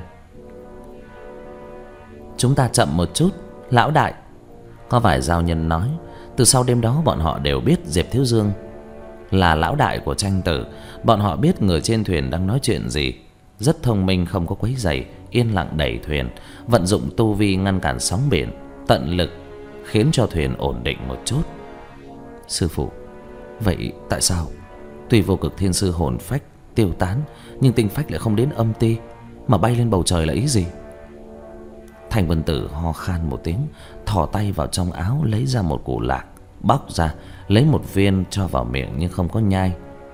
Chúng ta chậm một chút, lão đại, có vài giao nhân nói. Từ sau đêm đó bọn họ đều biết Diệp Thiếu Dương là lão đại của tranh tử. Bọn họ biết người trên thuyền đang nói chuyện gì. Rất thông minh, không có quấy rầy, yên lặng đẩy thuyền, vận dụng tu vi ngăn cản sóng biển, tận lực khiến cho thuyền ổn định một chút. Sư phụ, vậy tại sao tuy Vô Cực Thiên Sư hồn phách tiêu tán, nhưng tinh phách lại không đến âm ti mà bay lên bầu trời là ý gì? Thành Vân Tử ho khan một tiếng, thò tay vào trong áo lấy ra một củ lạc, bóc ra, lấy một viên cho vào miệng nhưng không có nhai.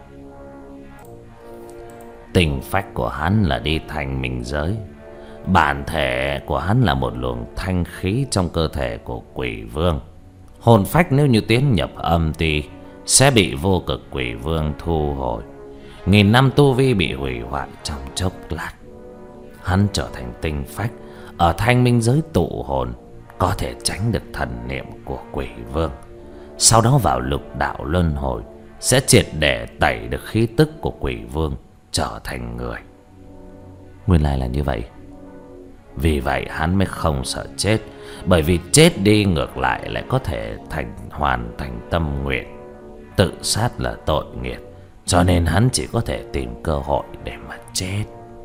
Tinh phách của hắn là đi thành minh giới. Bản thể của hắn là một luồng thanh khí trong cơ thể của quỷ vương. Hồn phách nếu như tiến nhập âm ti sẽ bị Vô Cực Quỷ Vương thu hồi. Nghìn năm tu vi bị hủy hoại trong chốc lát. Hắn trở thành tinh phách ở thanh minh giới tụ hồn, có thể tránh được thần niệm của quỷ vương. Sau đó vào lục đạo luân hồi sẽ triệt để tẩy được khí tức của quỷ vương, trở thành người. Nguyên lai là như vậy. Vì vậy hắn mới không sợ chết, bởi vì chết đi ngược lại lại có thể thành hoàn thành tâm nguyện. Tự sát là tội nghiệp, cho nên hắn chỉ có thể tìm cơ hội để mà chết.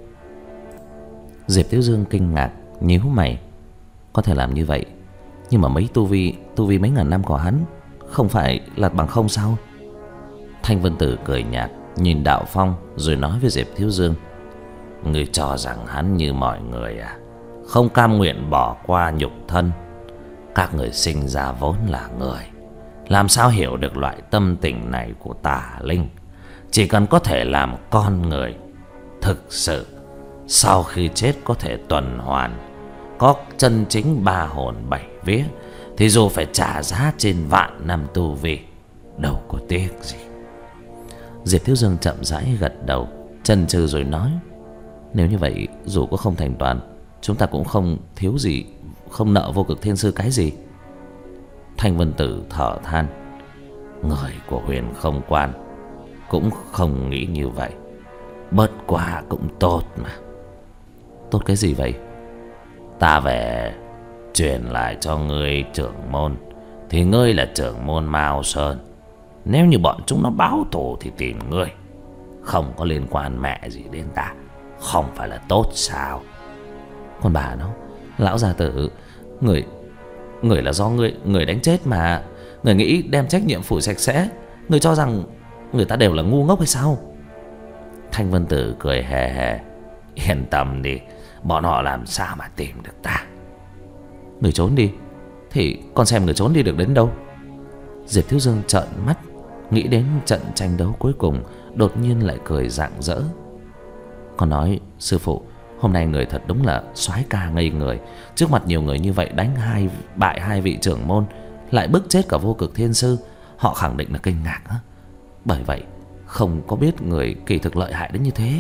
Diệp Thiếu Dương kinh ngạc, nhíu mày. Có thể làm như vậy, nhưng mà mấy tu vi Tu vi mấy ngàn năm của hắn không phải là bằng không sao? Thanh Vân Tử cười nhạt, nhìn Đạo Phong rồi nói với Diệp Thiếu Dương. Ngươi cho rằng hắn như mọi người à? Không cam nguyện bỏ qua nhục thân. Các người sinh ra vốn là người, làm sao hiểu được loại tâm tình này của tà linh? Chỉ cần có thể làm con người thực sự, sau khi chết có thể tuần hoàn, có chân chính ba hồn bảy vía, thì dù phải trả giá trên vạn năm tu vi, đâu có tiếc gì. Diệp Thiếu Dương chậm rãi gật đầu, chần chừ rồi nói. Nếu như vậy, dù có không thành toàn, chúng ta cũng không thiếu gì, không nợ Vô Cực Thiên Sư cái gì. Thanh Vân Tử thở than. Người của Huyền Không Quan cũng không nghĩ như vậy. Bớt qua cũng tốt mà. Tốt cái gì vậy? Ta về truyền lại cho ngươi trưởng môn, thì ngươi là trưởng môn Mao Sơn. Nếu như bọn chúng nó báo thù thì tìm ngươi, không có liên quan mẹ gì đến ta, không phải là tốt sao? Còn bà nó, lão gia tử, người người là do người người đánh chết mà. Người nghĩ đem trách nhiệm phủi sạch sẽ. Người cho rằng người ta đều là ngu ngốc hay sao? Thanh Vân Tử cười hề hề. Yên tâm đi, bọn họ làm sao mà tìm được ta? Người trốn đi thì con xem người trốn đi được đến đâu. Diệp Thiếu Dương trợn mắt, nghĩ đến trận tranh đấu cuối cùng, đột nhiên lại cười rạng rỡ. Con nói sư phụ, hôm nay người thật đúng là soái ca ngây người. Trước mặt nhiều người như vậy đánh hai bại hai vị trưởng môn, lại bức chết cả Vô Cực Thiên Sư. Họ khẳng định là kinh ngạc á. Bởi vậy không có biết người kỳ thực lợi hại đến như thế.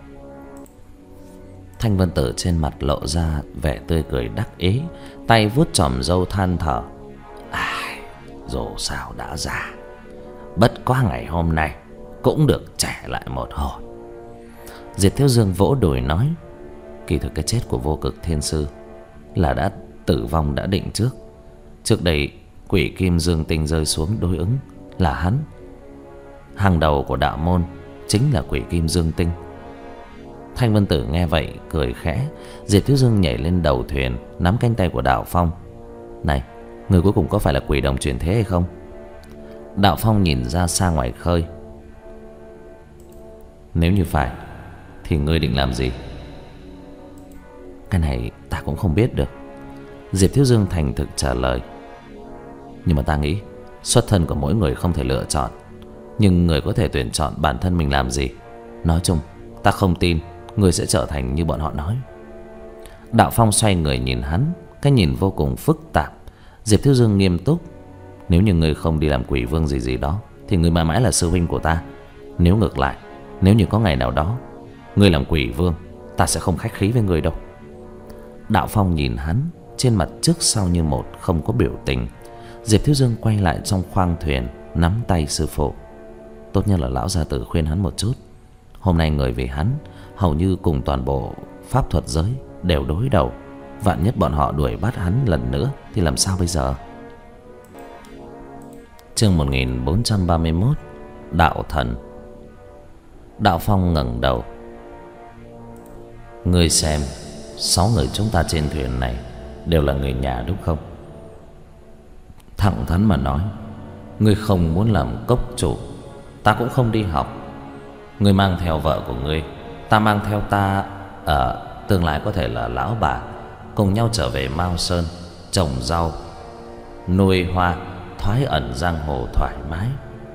Thanh Vân Tử trên mặt lộ ra vẻ tươi cười đắc ý, tay vuốt chòm râu than thở. Ai, dù sao đã già, bất quá ngày hôm nay cũng được trẻ lại một hồi. Diệp Thiếu Dương vỗ đùi nói. Kỳ thực cái chết của Vô Cực Thiên Sư là đã tử vong đã định trước. Trước đây quỷ kim dương tinh rơi xuống đối ứng là hắn. Hàng đầu của đạo môn chính là quỷ kim dương tinh. Thanh Vân Tử nghe vậy cười khẽ. Diệp Thiếu Dương nhảy lên đầu thuyền, nắm cánh tay của Đạo Phong. Này, người cuối cùng có phải là quỷ đồng chuyển thế hay không? Đạo Phong nhìn ra xa ngoài khơi. Nếu như phải thì ngươi định làm gì? Cái này ta cũng không biết được. Diệp Thiếu Dương thành thực trả lời. Nhưng mà ta nghĩ xuất thân của mỗi người không thể lựa chọn, nhưng người có thể tuyển chọn bản thân mình làm gì. Nói chung ta không tin người sẽ trở thành như bọn họ nói. Đạo Phong xoay người nhìn hắn, cái nhìn vô cùng phức tạp. Diệp Thiếu Dương nghiêm túc: Nếu như ngươi không đi làm quỷ vương gì gì đó thì ngươi mãi mãi là sư huynh của ta. Nếu ngược lại, nếu như có ngày nào đó ngươi làm quỷ vương, ta sẽ không khách khí với ngươi đâu. Đạo Phong nhìn hắn, trên mặt trước sau như một, không có biểu tình. Diệp Thiếu Dương quay lại trong khoang thuyền, nắm tay sư phụ. Tốt nhất là lão gia tử khuyên hắn một chút. Hôm nay người vì hắn hầu như cùng toàn bộ pháp thuật giới đều đối đầu. Vạn nhất bọn họ đuổi bắt hắn lần nữa thì làm sao bây giờ? Chương một nghìn bốn trăm ba mươi mốt. Đạo thần. Đạo Phong ngẩng đầu: Ngươi xem, sáu người chúng ta trên thuyền này đều là người nhà đúng không? Thẳng thắn mà nói, ngươi không muốn làm cốc chủ, ta cũng không đi học. Ngươi mang theo vợ của ngươi, ta mang theo ta, ở tương lai có thể là lão bà, cùng nhau trở về Mao Sơn trồng rau, nuôi hoa, thoái ẩn giang hồ thoải mái.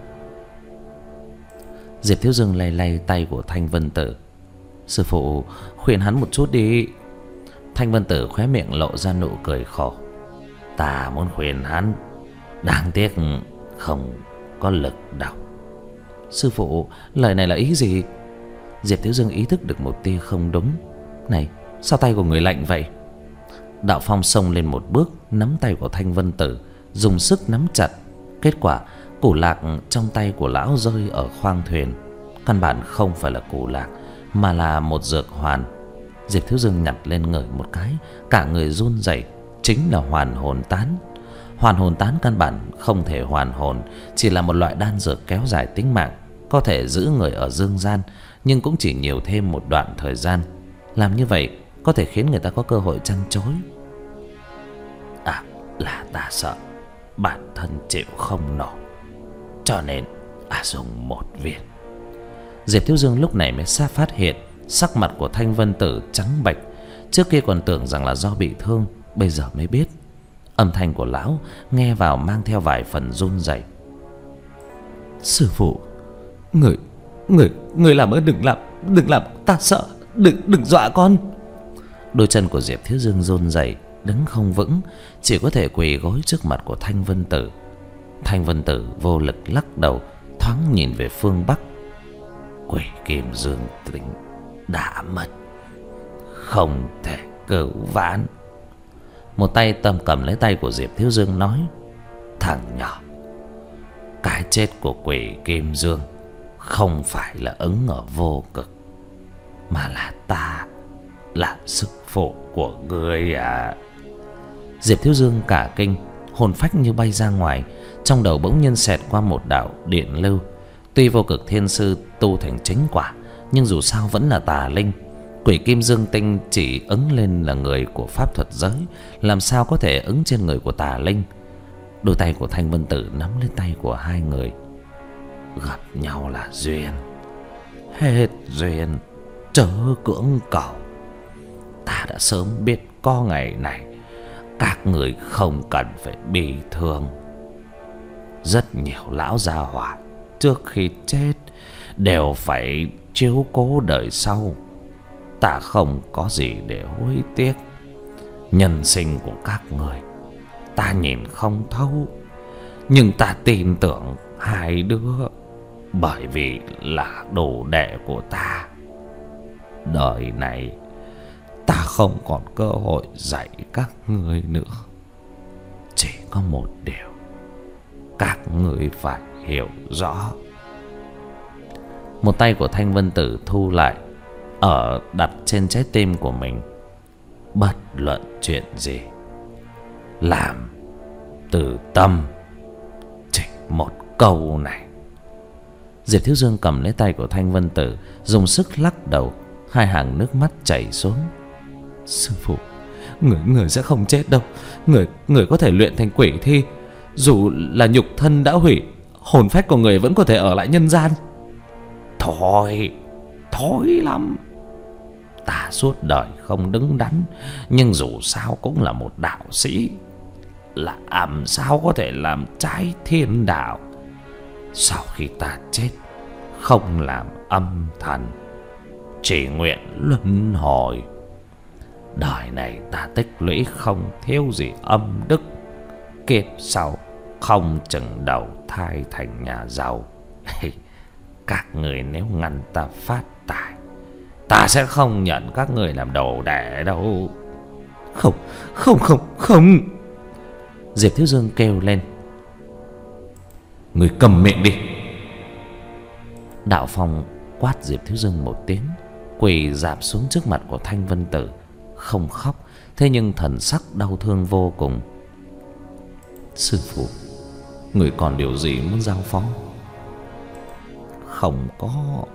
Diệp Thiếu Dương lay lay tay của Thanh Vân Tử: Sư phụ khuyên hắn một chút đi. Thanh Vân Tử khóe miệng lộ ra nụ cười khổ: Ta muốn khuyên hắn, đáng tiếc không có lực đâu. Sư phụ, lời này là ý gì? Diệp Thiếu Dương ý thức được một tia không đúng. Này, sao tay của người lạnh vậy? Đạo Phong xông lên một bước, nắm tay của Thanh Vân Tử, dùng sức nắm chặt. Kết quả củ lạc trong tay của lão rơi ở khoang thuyền. Căn bản không phải là củ lạc, mà là một dược hoàn. Diệp Thiếu Dương nhặt lên ngửi một cái, cả người run rẩy. Chính là hoàn hồn tán. Hoàn hồn tán căn bản không thể hoàn hồn, chỉ là một loại đan dược kéo dài tính mạng, có thể giữ người ở dương gian, nhưng cũng chỉ nhiều thêm một đoạn thời gian. Làm như vậy có thể khiến người ta có cơ hội trăn trối. À, là ta sợ bản thân chịu không nổi, cho nên à dùng một viên. Diệp Thiếu Dương lúc này mới xa phát hiện sắc mặt của Thanh Vân Tử trắng bệch. Trước kia còn tưởng rằng là do bị thương, bây giờ mới biết. Âm thanh của lão nghe vào mang theo vài phần run rẩy. Sư phụ, người, người, người làm ơn đừng làm, đừng làm, ta sợ, đừng, đừng dọa con. Đôi chân của Diệp Thiếu Dương run rẩy, đứng không vững, chỉ có thể quỳ gối trước mặt của Thanh Vân Tử. Thanh Vân Tử vô lực lắc đầu, thoáng nhìn về phương bắc. Quỷ Kim Dương Tính đã mất, không thể cứu vãn. Một tay tầm cầm lấy tay của Diệp Thiếu Dương nói: Thằng nhỏ, cái chết của quỷ Kim Dương không phải là ứng ở vô cực, mà là ta, là sư phụ của ngươi à. Diệp Thiếu Dương cả kinh, hồn phách như bay ra ngoài. Trong đầu bỗng nhiên xẹt qua một đạo điện lưu. Tuy vô cực thiên sư tu thành chính quả, nhưng dù sao vẫn là tà linh. Quỷ Kim Dương Tinh chỉ ứng lên là người của pháp thuật giới, làm sao có thể ứng trên người của tà linh. Đôi tay của Thanh Vân Tử nắm lấy tay của hai người. Gặp nhau là duyên, hết duyên chớ cưỡng cầu. Ta đã sớm biết có ngày này, các người không cần phải bị thương. Rất nhiều lão gia hỏa trước khi chết đều phải chiếu cố đời sau. Ta không có gì để hối tiếc. Nhân sinh của các người ta nhìn không thấu, nhưng ta tin tưởng hai đứa, bởi vì là đồ đệ của ta. Đời này ta không còn cơ hội dạy các người nữa. Chỉ có một điều các người phải hiểu rõ. Một tay của Thanh Vân Tử thu lại, ở đặt trên trái tim của mình. Bất luận chuyện gì, làm từ tâm. Chỉ một câu này. Diệp Thiếu Dương cầm lấy tay của Thanh Vân Tử, dùng sức lắc đầu, hai hàng nước mắt chảy xuống. Sư phụ, người người sẽ không chết đâu. Người người có thể luyện thành quỷ thi. Dù là nhục thân đã hủy, hồn phách của người vẫn có thể ở lại nhân gian. Thôi, thôi lắm. Ta suốt đời không đứng đắn, nhưng dù sao cũng là một đạo sĩ. Làm sao có thể làm trái thiên đạo. Sau khi ta chết, không làm âm thần, chỉ nguyện luân hồi. Đời này ta tích lũy không thiếu gì âm đức, kiếp sau không chừng đầu thai thành nhà giàu. Các người nếu ngăn ta phát tài, ta sẽ không nhận các người làm đồ đệ đâu. Không, không, không, không. Diệp Thiếu Dương kêu lên. Người cầm miệng đi. Đạo Phong quát Diệp Thiếu Dương một tiếng, quỳ rạp xuống trước mặt của Thanh Vân Tử, không khóc, thế nhưng thần sắc đau thương vô cùng. Sư phụ, người còn điều gì muốn giao phó? Không có.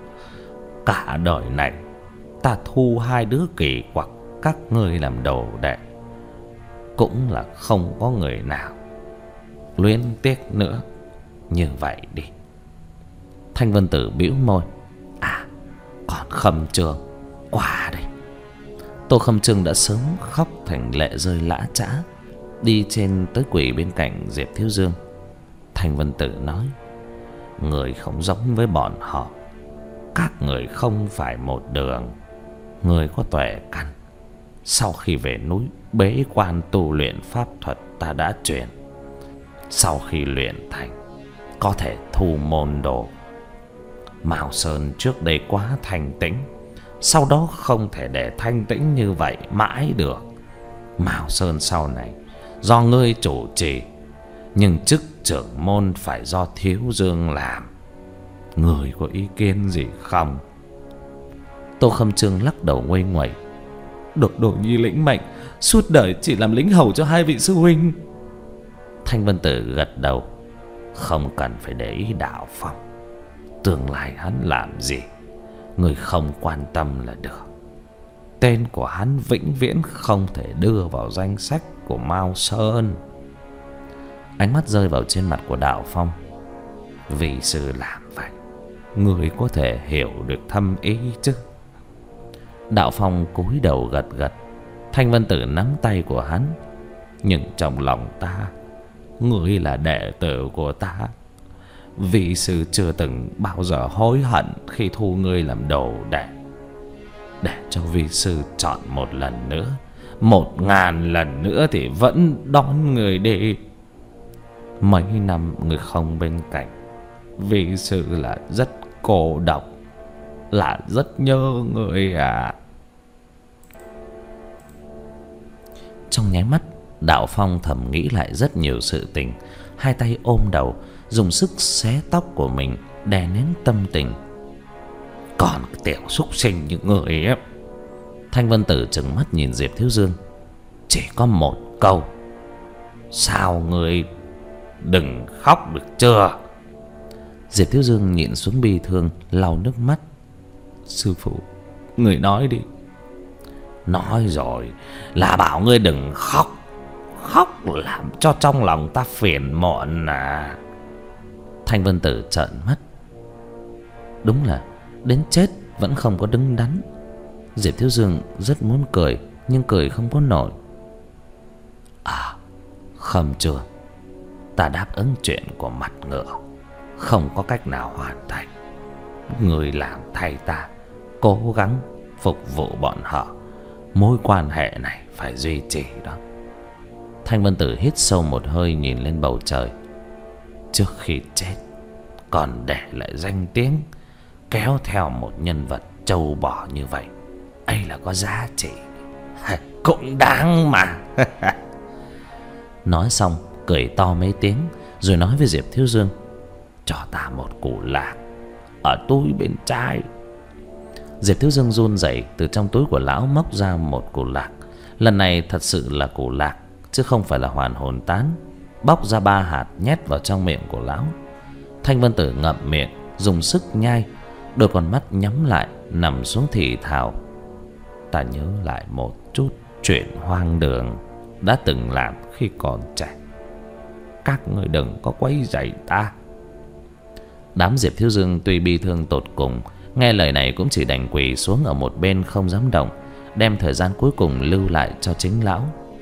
Cả đời này ta thu hai đứa kỳ quặc các ngươi làm đồ đệ, cũng là không có người nào luyến tiếc nữa. Như vậy đi. Thanh Vân Tử bĩu môi. À, còn Khâm Trương, qua đây. Tô Khâm Trương đã sớm khóc thành lệ rơi lã chã, đi trên tới quỳ bên cạnh Diệp Thiếu Dương. Thanh Vân Tử nói: người không giống với bọn họ, các người không phải một đường. Người có tuệ căn, sau khi về núi bế quan tu luyện pháp thuật ta đã truyền. Sau khi luyện thành, có thể thu môn đồ. Mao Sơn trước đây quá thanh tĩnh, sau đó không thể để thanh tĩnh như vậy mãi được. Mao Sơn sau này do ngươi chủ trì, nhưng chức trưởng môn phải do Thiếu Dương làm. Người có ý kiến gì không? Tô Khâm Trương lắc đầu nguây nguậy. Đột Đồ Nhi lĩnh mệnh, suốt đời chỉ làm lính hầu cho hai vị sư huynh. Thanh Vân Tử gật đầu. Không cần phải để ý Đạo Phong, tương lai hắn làm gì người không quan tâm là được. Tên của hắn vĩnh viễn không thể đưa vào danh sách của Mao Sơn. Ánh mắt rơi vào trên mặt của Đạo Phong. Vì sư làm vậy, người có thể hiểu được thâm ý chứ? Đạo Phong cúi đầu gật gật. Thanh Vân Tử nắm tay của hắn. Nhưng trong lòng ta, ngươi là đệ tử của ta. Vị sư chưa từng bao giờ hối hận khi thu ngươi làm đồ đệ. Để cho vị sư chọn một lần nữa, một ngàn lần nữa thì vẫn đón người đi. Mấy năm người không bên cạnh, vị sư là rất cô độc, là rất nhớ người à. Trong nháy mắt, Đạo Phong thầm nghĩ lại rất nhiều sự tình. Hai tay ôm đầu, dùng sức xé tóc của mình, đè nén tâm tình. Còn tiểu súc sinh như người ấy. Thanh Vân Tử trừng mắt nhìn Diệp Thiếu Dương. Chỉ có một câu: sao người đừng khóc được chưa? Diệp Thiếu Dương nhịn xuống bi thương, lau nước mắt. Sư phụ, người nói đi. Nói rồi là bảo ngươi đừng khóc. Khóc làm cho trong lòng ta phiền muộn à. Thanh Vân Tử trợn mắt. Đúng là đến chết vẫn không có đứng đắn. Diệp Thiếu Dương rất muốn cười, nhưng cười không có nổi. À, Khâm Trương, ta đáp ứng chuyện của mặt ngựa, không có cách nào hoàn thành. Người làm thay ta, cố gắng phục vụ bọn họ. Mối quan hệ này phải duy trì đó. Thanh Vân Tử hít sâu một hơi, nhìn lên bầu trời. Trước khi chết còn để lại danh tiếng, kéo theo một nhân vật trâu bò như vậy, ấy là có giá trị. Cũng đáng mà. Nói xong cười to mấy tiếng, rồi nói với Diệp Thiếu Dương: cho ta một củ lạc ở túi bên trái. Diệp Thiếu Dương run rẩy, từ trong túi của lão móc ra một củ lạc. Lần này thật sự là củ lạc, chứ không phải là hoàn hồn tán. Bóc ra ba hạt nhét vào trong miệng của lão. Thanh Vân Tử ngậm miệng, dùng sức nhai, đôi con mắt nhắm lại, nằm xuống thì thào: ta nhớ lại một chút chuyện hoang đường đã từng làm khi còn trẻ. Các người đừng có quấy rầy ta. Đám Diệp Thiếu Dương tuy bi thương tột cùng, nghe lời này cũng chỉ đành quỳ xuống ở một bên không dám động, đem thời gian cuối cùng lưu lại cho chính lão.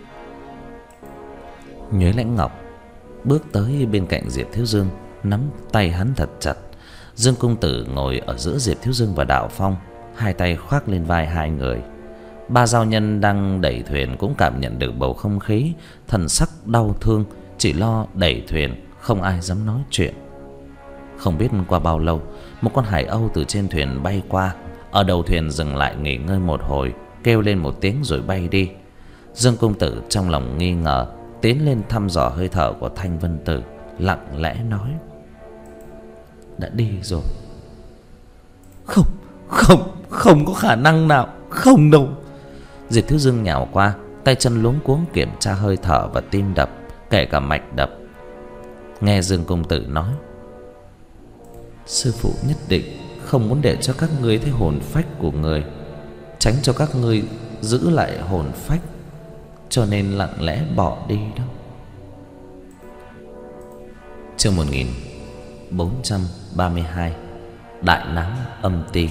Nhuế Lãnh Ngọc bước tới bên cạnh Diệp Thiếu Dương, nắm tay hắn thật chặt. Dương Công Tử ngồi ở giữa Diệp Thiếu Dương và Đạo Phong, hai tay khoác lên vai hai người. Ba giao nhân đang đẩy thuyền cũng cảm nhận được bầu không khí, thần sắc đau thương, chỉ lo đẩy thuyền, không ai dám nói chuyện. Không biết qua bao lâu, một con hải âu từ trên thuyền bay qua, ở đầu thuyền dừng lại nghỉ ngơi một hồi, kêu lên một tiếng rồi bay đi. Dương công tử trong lòng nghi ngờ, tiến lên thăm dò hơi thở của Thanh Vân Tử, lặng lẽ nói: đã đi rồi. Không, không, không có khả năng nào, không đâu. Diệp Thiếu Dương nhào qua, tay chân luống cuống kiểm tra hơi thở và tim đập, kể cả mạch đập. Nghe Dương công tử nói: sư phụ nhất định không muốn để cho các ngươi thấy hồn phách của người, tránh cho các ngươi giữ lại hồn phách, cho nên lặng lẽ bỏ đi đó. Chương một nghìn bốn trăm ba mươi hai. Đại náo âm ti.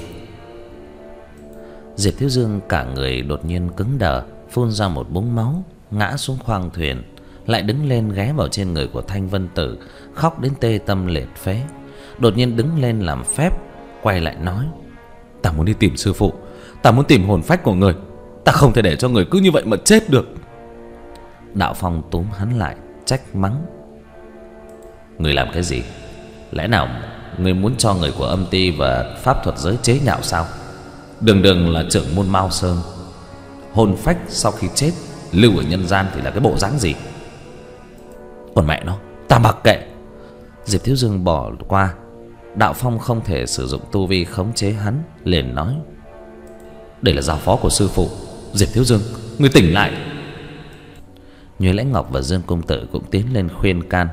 Diệp Thiếu Dương cả người đột nhiên cứng đờ, phun ra một búng máu, ngã xuống khoang thuyền, lại đứng lên ghé vào trên người của Thanh Vân Tử, khóc đến tê tâm liệt phế. Đột nhiên đứng lên làm phép, quay lại nói: ta muốn đi tìm sư phụ, ta muốn tìm hồn phách của người, ta không thể để cho người cứ như vậy mà chết được. Đạo Phong túm hắn lại, trách mắng: người làm cái gì? Lẽ nào người muốn cho người của âm ti và pháp thuật giới chế nhạo sao? Đường đường là trưởng môn Mao Sơn, hồn phách sau khi chết lưu ở nhân gian thì là cái bộ dáng gì? Còn mẹ nó, ta mặc kệ. Diệp Thiếu Dương bỏ qua. Đạo Phong không thể sử dụng tu vi khống chế hắn, liền nói: đây là giao phó của sư phụ. Diệp Thiếu Dương, ngươi tỉnh lại. Nhuế Lãnh Ngọc và Dương công tử cũng tiến lên khuyên can.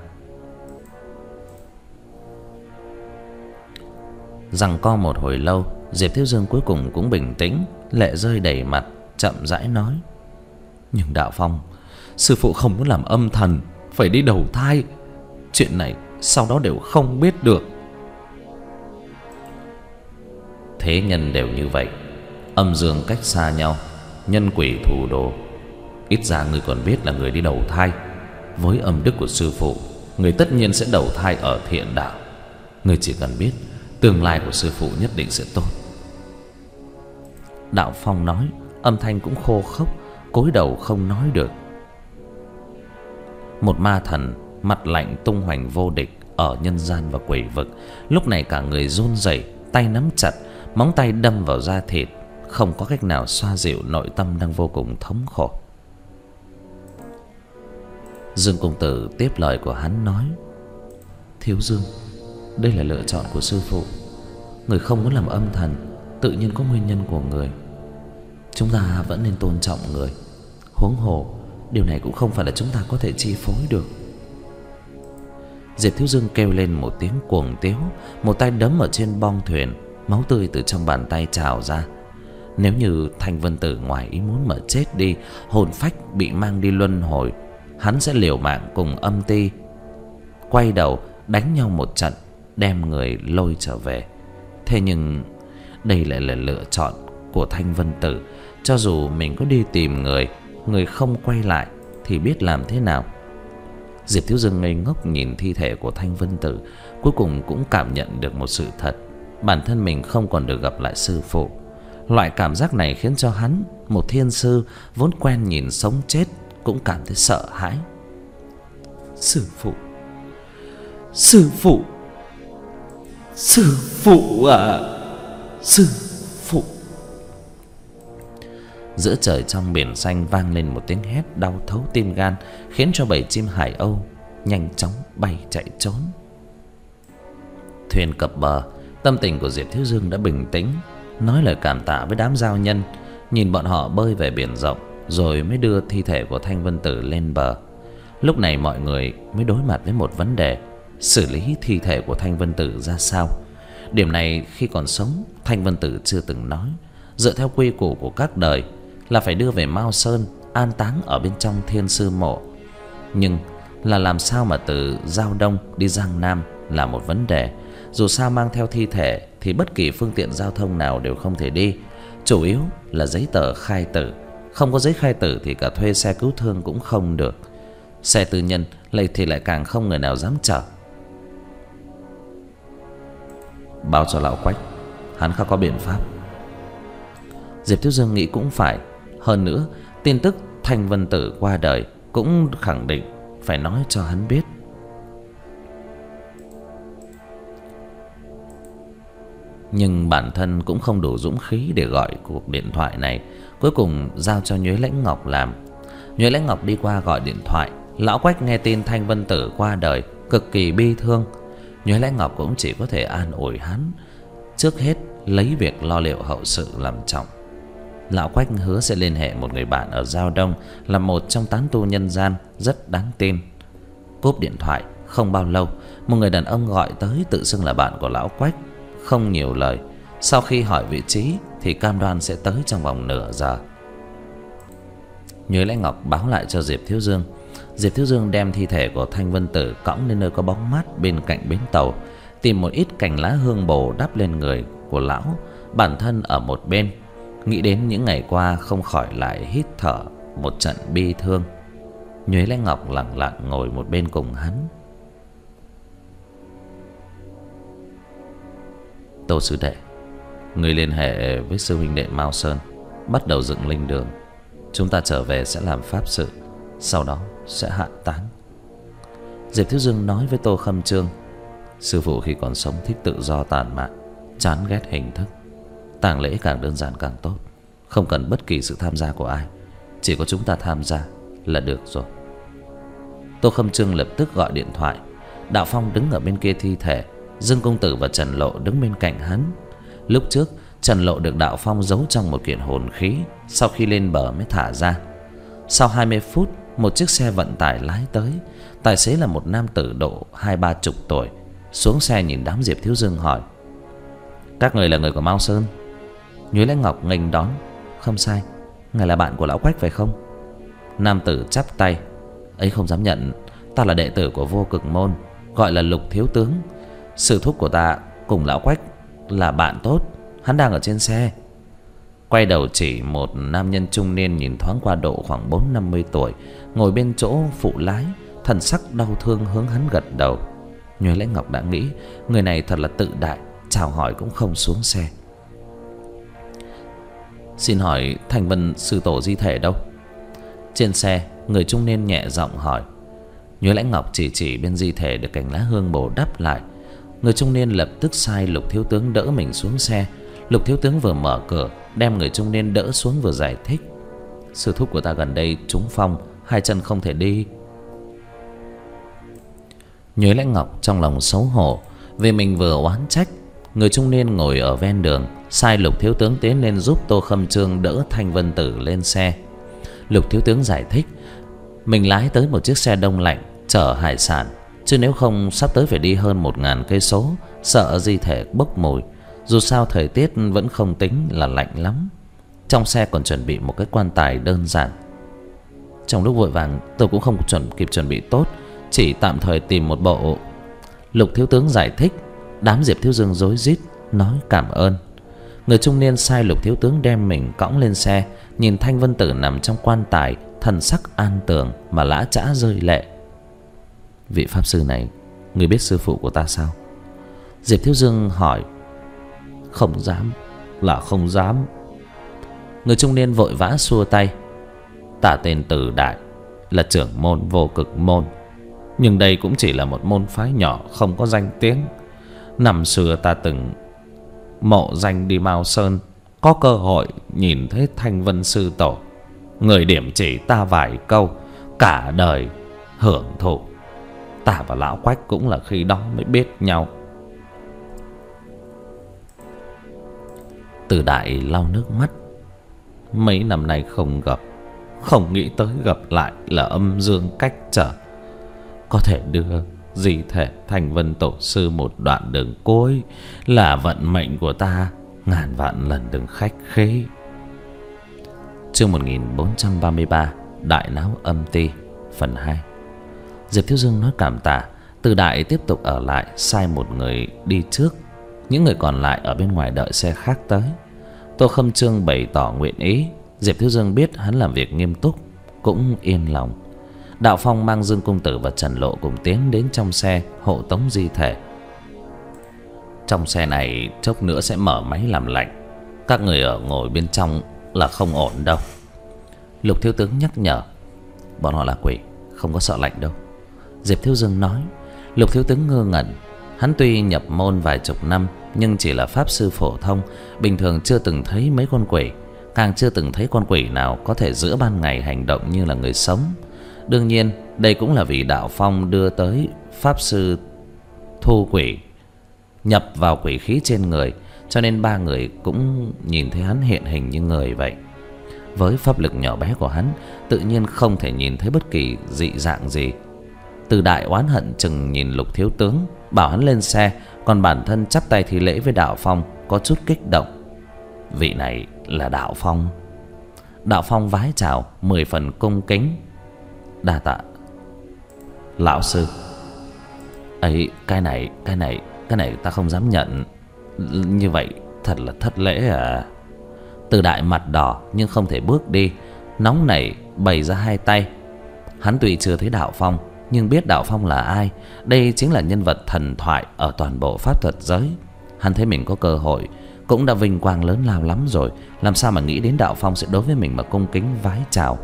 Giằng co một hồi lâu, Diệp Thiếu Dương cuối cùng cũng bình tĩnh, lệ rơi đầy mặt, chậm rãi nói: nhưng Đạo Phong, sư phụ không muốn làm âm thần, phải đi đầu thai. Chuyện này sau đó đều không biết được. Thế nhân đều như vậy, âm dương cách xa nhau, nhân quỷ thù đồ. Ít ra người còn biết là người đi đầu thai. Với âm đức của sư phụ, người tất nhiên sẽ đầu thai ở thiện đạo. Người chỉ cần biết tương lai của sư phụ nhất định sẽ tốt. Đạo Phong nói, âm thanh cũng khô khốc, cúi đầu không nói được. Một ma thần mặt lạnh tung hoành vô địch ở nhân gian và quỷ vực, lúc này cả người run rẩy, tay nắm chặt, móng tay đâm vào da thịt, không có cách nào xoa dịu nội tâm đang vô cùng thống khổ. Dương công tử tiếp lời của hắn nói: Thiếu Dương, đây là lựa chọn của sư phụ. Người không muốn làm âm thần, tự nhiên có nguyên nhân của người. Chúng ta vẫn nên tôn trọng người. Huống hồ điều này cũng không phải là chúng ta có thể chi phối được. Diệp Thiếu Dương kêu lên một tiếng cuồng tiếu, một tay đấm ở trên bong thuyền, máu tươi từ trong bàn tay trào ra. Nếu như Thanh Vân Tử ngoài ý muốn mà chết đi, hồn phách bị mang đi luân hồi, hắn sẽ liều mạng cùng âm ti quay đầu đánh nhau một trận, đem người lôi trở về. Thế nhưng đây lại là lựa chọn của Thanh Vân Tử. Cho dù mình có đi tìm người, người không quay lại thì biết làm thế nào. Diệp Thiếu Dương ngây ngốc nhìn thi thể của Thanh Vân Tử, cuối cùng cũng cảm nhận được một sự thật: bản thân mình không còn được gặp lại sư phụ. Loại cảm giác này khiến cho hắn, một thiên sư vốn quen nhìn sống chết, cũng cảm thấy sợ hãi. Sư phụ, sư phụ, sư phụ à, sư phụ. Giữa trời trong biển xanh vang lên một tiếng hét đau thấu tim gan, khiến cho bầy chim hải âu nhanh chóng bay chạy trốn. Thuyền cập bờ, tâm tình của Diệp Thiếu Dương đã bình tĩnh, nói lời cảm tạ với đám giao nhân, nhìn bọn họ bơi về biển rộng, rồi mới đưa thi thể của Thanh Vân Tử lên bờ. Lúc này mọi người mới đối mặt với một vấn đề: xử lý thi thể của Thanh Vân Tử ra sao? Điểm này khi còn sống Thanh Vân Tử chưa từng nói. Dựa theo quy củ của các đời là phải đưa về Mao Sơn an táng ở bên trong Thiên Sư Mộ. Nhưng là làm sao mà từ Giao Đông đi Giang Nam là một vấn đề. Dù sao mang theo thi thể thì bất kỳ phương tiện giao thông nào đều không thể đi. Chủ yếu là giấy tờ khai tử. Không có giấy khai tử thì cả thuê xe cứu thương cũng không được. Xe tư nhân lại thì lại càng không người nào dám chở. Báo cho lão Quách, hắn khá có biện pháp. Diệp Thiếu Dương nghĩ cũng phải. Hơn nữa tin tức Thanh Vân Tử qua đời cũng khẳng định phải nói cho hắn biết. Nhưng bản thân cũng không đủ dũng khí để gọi cuộc điện thoại này, cuối cùng giao cho Nhuế Lãnh Ngọc làm. Nhuế Lãnh Ngọc đi qua gọi điện thoại. Lão Quách nghe tin Thanh Vân Tử qua đời, cực kỳ bi thương. Nhuế Lãnh Ngọc cũng chỉ có thể an ủi hắn, trước hết lấy việc lo liệu hậu sự làm trọng. Lão Quách hứa sẽ liên hệ một người bạn ở Giao Đông, là một trong tán tu nhân gian rất đáng tin. Cúp điện thoại không bao lâu, một người đàn ông gọi tới, tự xưng là bạn của Lão Quách, không nhiều lời. Sau khi hỏi vị trí thì cam đoan sẽ tới trong vòng nửa giờ. Nhuế Lãnh Ngọc báo lại cho Diệp Thiếu Dương. Diệp Thiếu Dương đem thi thể của Thanh Vân Tử cõng lên nơi có bóng mát bên cạnh bến tàu, tìm một ít cành lá hương bồ đắp lên người của lão, bản thân ở một bên. Nghĩ đến những ngày qua, không khỏi lại hít thở một trận bi thương. Nhuế Lãnh Ngọc lặng lặng ngồi một bên cùng hắn. Tô sư đệ, người liên hệ với sư huynh đệ Mao Sơn, bắt đầu dựng linh đường. Chúng ta trở về sẽ làm pháp sự, sau đó sẽ hạ táng. Diệp Thiếu Dương nói với Tô Khâm Trương. Sư phụ khi còn sống thích tự do tàn mạn, chán ghét hình thức. Tang lễ càng đơn giản càng tốt, không cần bất kỳ sự tham gia của ai, chỉ có chúng ta tham gia là được rồi. Tô Khâm Trương lập tức gọi điện thoại. Đạo Phong đứng ở bên kia thi thể, Dương Công Tử và Trần Lộ đứng bên cạnh hắn. Lúc trước Trần Lộ được Đạo Phong giấu trong một kiện hồn khí, sau khi lên bờ mới thả ra. Sau hai mươi phút, một chiếc xe vận tải lái tới. Tài xế là một nam tử độ hai ba chục tuổi. Xuống xe nhìn đám Diệp Thiếu Dương hỏi: các người là người của Mao Sơn? Nhuế Lãnh Ngọc nghênh đón: không sai, ngài là bạn của Lão Quách phải không? Nam tử chắp tay: ấy không dám nhận, ta là đệ tử của Vô Cực Môn, gọi là Lục Thiếu Tướng. Sư thúc của ta cùng Lão Quách là bạn tốt, hắn đang ở trên xe. Quay đầu chỉ một nam nhân trung niên nhìn thoáng qua độ khoảng bốn năm mươi tuổi, ngồi bên chỗ phụ lái, thần sắc đau thương hướng hắn gật đầu. Nhuế Lãnh Ngọc đã nghĩ người này thật là tự đại, chào hỏi cũng không xuống xe. Xin hỏi Thành Vân sư tổ di thể đâu? Trên xe, người trung niên nhẹ giọng hỏi. Nhuế Lãnh Ngọc chỉ chỉ bên di thể được cành lá hương bồ đắp lại. Người trung niên lập tức sai Lục Thiếu Tướng đỡ mình xuống xe. Lục Thiếu Tướng vừa mở cửa, đem người trung niên đỡ xuống vừa giải thích: sư thúc của ta gần đây trúng phong, hai chân không thể đi. Nhuế Lãnh Ngọc trong lòng xấu hổ vì mình vừa oán trách. Người trung niên ngồi ở ven đường, sai Lục Thiếu Tướng tiến lên giúp Tô Khâm Trương đỡ Thanh Vân Tử lên xe. Lục Thiếu Tướng giải thích mình lái tới một chiếc xe đông lạnh chở hải sản, chứ nếu không sắp tới phải đi hơn một ngàn cây số, sợ di thể bốc mùi. Dù sao thời tiết vẫn không tính là lạnh lắm. Trong xe còn chuẩn bị một cái quan tài đơn giản. Trong lúc vội vàng tôi cũng không chuẩn kịp chuẩn bị tốt, chỉ tạm thời tìm một bộ. Lục Thiếu Tướng giải thích. Đám Diệp Thiếu Dương rối rít nói cảm ơn. Người trung niên sai Lục Thiếu Tướng đem mình cõng lên xe. Nhìn Thanh Vân Tử nằm trong quan tài, thần sắc an tường mà lã chã rơi lệ. Vị pháp sư này, người biết sư phụ của ta sao? Diệp Thiếu Dương hỏi. Không dám, là không dám. Người trung niên vội vã xua tay. Ta tên Từ Đại, là trưởng môn Vô Cực Môn, nhưng đây cũng chỉ là một môn phái nhỏ, không có danh tiếng. Năm xưa ta từng mộ danh đi Mao Sơn, có cơ hội nhìn thấy Thanh Vân sư tổ. Người điểm chỉ ta vài câu, cả đời hưởng thụ. Ta và Lão Quách cũng là khi đó mới biết nhau. Từ Đại lau nước mắt. Mấy năm nay không gặp, không nghĩ tới gặp lại là âm dương cách trở. Có thể đưa di thể Thanh Vân tổ sư một đoạn đường cuối là vận mệnh của ta, ngàn vạn lần đừng khách khí. Chương một nghìn bốn trăm ba mươi ba, Đại Náo Âm Ti, phần hai. Diệp Thiếu Dương nói cảm tạ. Từ Đại tiếp tục ở lại, sai một người đi trước, những người còn lại ở bên ngoài đợi xe khác tới. Tô Khâm Trương bày tỏ nguyện ý. Diệp Thiếu Dương biết hắn làm việc nghiêm túc, cũng yên lòng. Đạo Phong mang Dương Công Tử và Trần Lộ cùng tiến đến trong xe hộ tống di thể. Trong xe này chốc nữa sẽ mở máy làm lạnh, các người ở ngồi bên trong là không ổn đâu. Lục Thiếu Tướng nhắc nhở. Bọn họ là quỷ, không có sợ lạnh đâu, Diệp Thiếu Dương nói. Lục Thiếu Tướng ngơ ngẩn. Hắn tuy nhập môn vài chục năm nhưng chỉ là pháp sư phổ thông, bình thường chưa từng thấy mấy con quỷ, càng chưa từng thấy con quỷ nào có thể giữa ban ngày hành động như là người sống. Đương nhiên đây cũng là vì đạo phong đưa tới pháp sư thu quỷ, nhập vào quỷ khí trên người, cho nên ba người cũng nhìn thấy hắn hiện hình như người vậy. Với pháp lực nhỏ bé của hắn, tự nhiên không thể nhìn thấy bất kỳ dị dạng gì. Từ Đại oán hận chừng nhìn Lục Thiếu Tướng, bảo hắn lên xe, còn bản thân chắp tay thi lễ với Đạo Phong, có chút kích động. Vị này là Đạo Phong. Đạo Phong vái chào mười phần cung kính. Đa tạ lão sư. Ấy, cái này, cái này, cái này ta không dám nhận. Như vậy thật là thất lễ à. Từ Đại mặt đỏ nhưng không thể bước đi, nóng nảy bày ra hai tay. Hắn tuy chưa thấy Đạo Phong nhưng biết Đạo Phong là ai. Đây chính là nhân vật thần thoại ở toàn bộ pháp thuật giới. Hắn thấy mình có cơ hội, cũng đã vinh quang lớn lao lắm rồi, làm sao mà nghĩ đến Đạo Phong sẽ đối với mình mà cung kính vái chào.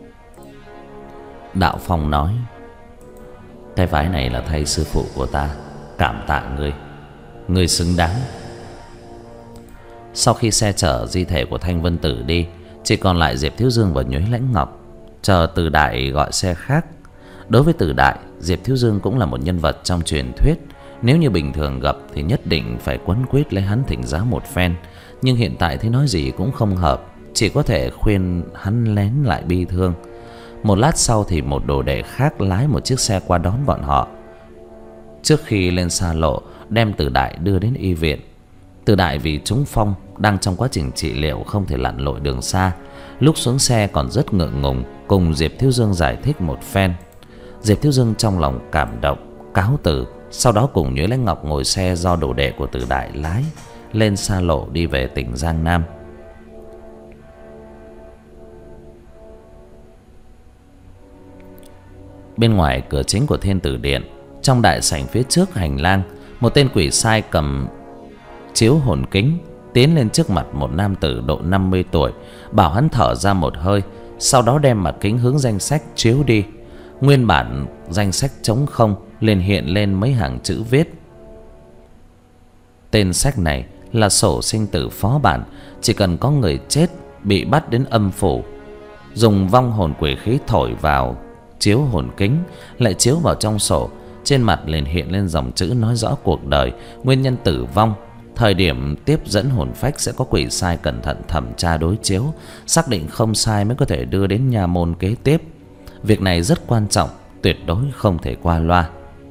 Đạo Phong nói: cái vái này là thay sư phụ của ta, cảm tạ ngươi, ngươi xứng đáng. Sau khi xe chở di thể của Thanh Vân Tử đi, chỉ còn lại Diệp Thiếu Dương và Nhuế Lãnh Ngọc, chờ Từ Đại gọi xe khác. Đối với Từ Đại, Diệp Thiếu Dương cũng là một nhân vật trong truyền thuyết. Nếu như bình thường gặp thì nhất định phải quấn quýt lấy hắn thỉnh giáo một phen, nhưng hiện tại thì nói gì cũng không hợp, chỉ có thể khuyên hắn lén lại bi thương. Một lát sau thì một đồ đệ khác lái một chiếc xe qua đón bọn họ. Trước khi lên xa lộ, đem Từ Đại đưa đến y viện. Từ Đại vì trúng phong, đang trong quá trình trị liệu không thể lặn lội đường xa. Lúc xuống xe còn rất ngượng ngùng, cùng Diệp Thiếu Dương giải thích một phen. Diệp Thiếu Dương trong lòng cảm động, cáo từ. Sau đó cùng Nhuế Lãnh Ngọc ngồi xe do đồ đệ của Từ Đại lái, lên xa lộ đi về tỉnh Giang Nam. Bên ngoài cửa chính của Thiên Tử Điện, trong đại sảnh phía trước hành lang, một tên quỷ sai cầm chiếu hồn kính tiến lên trước mặt một nam tử độ năm mươi tuổi, bảo hắn thở ra một hơi, sau đó đem mặt kính hướng danh sách chiếu đi. Nguyên bản danh sách trống không, liền hiện lên mấy hàng chữ viết. Tên sách này là sổ sinh tử phó bản, chỉ cần có người chết bị bắt đến âm phủ, dùng vong hồn quỷ khí thổi vào chiếu hồn kính, lại chiếu vào trong sổ. Trên mặt liền hiện lên dòng chữ nói rõ cuộc đời, nguyên nhân tử vong. Thời điểm tiếp dẫn hồn phách sẽ có quỷ sai cẩn thận thẩm tra đối chiếu, xác định không sai mới có thể đưa đến nha môn kế tiếp. Việc này rất quan trọng, tuyệt đối không thể qua loa.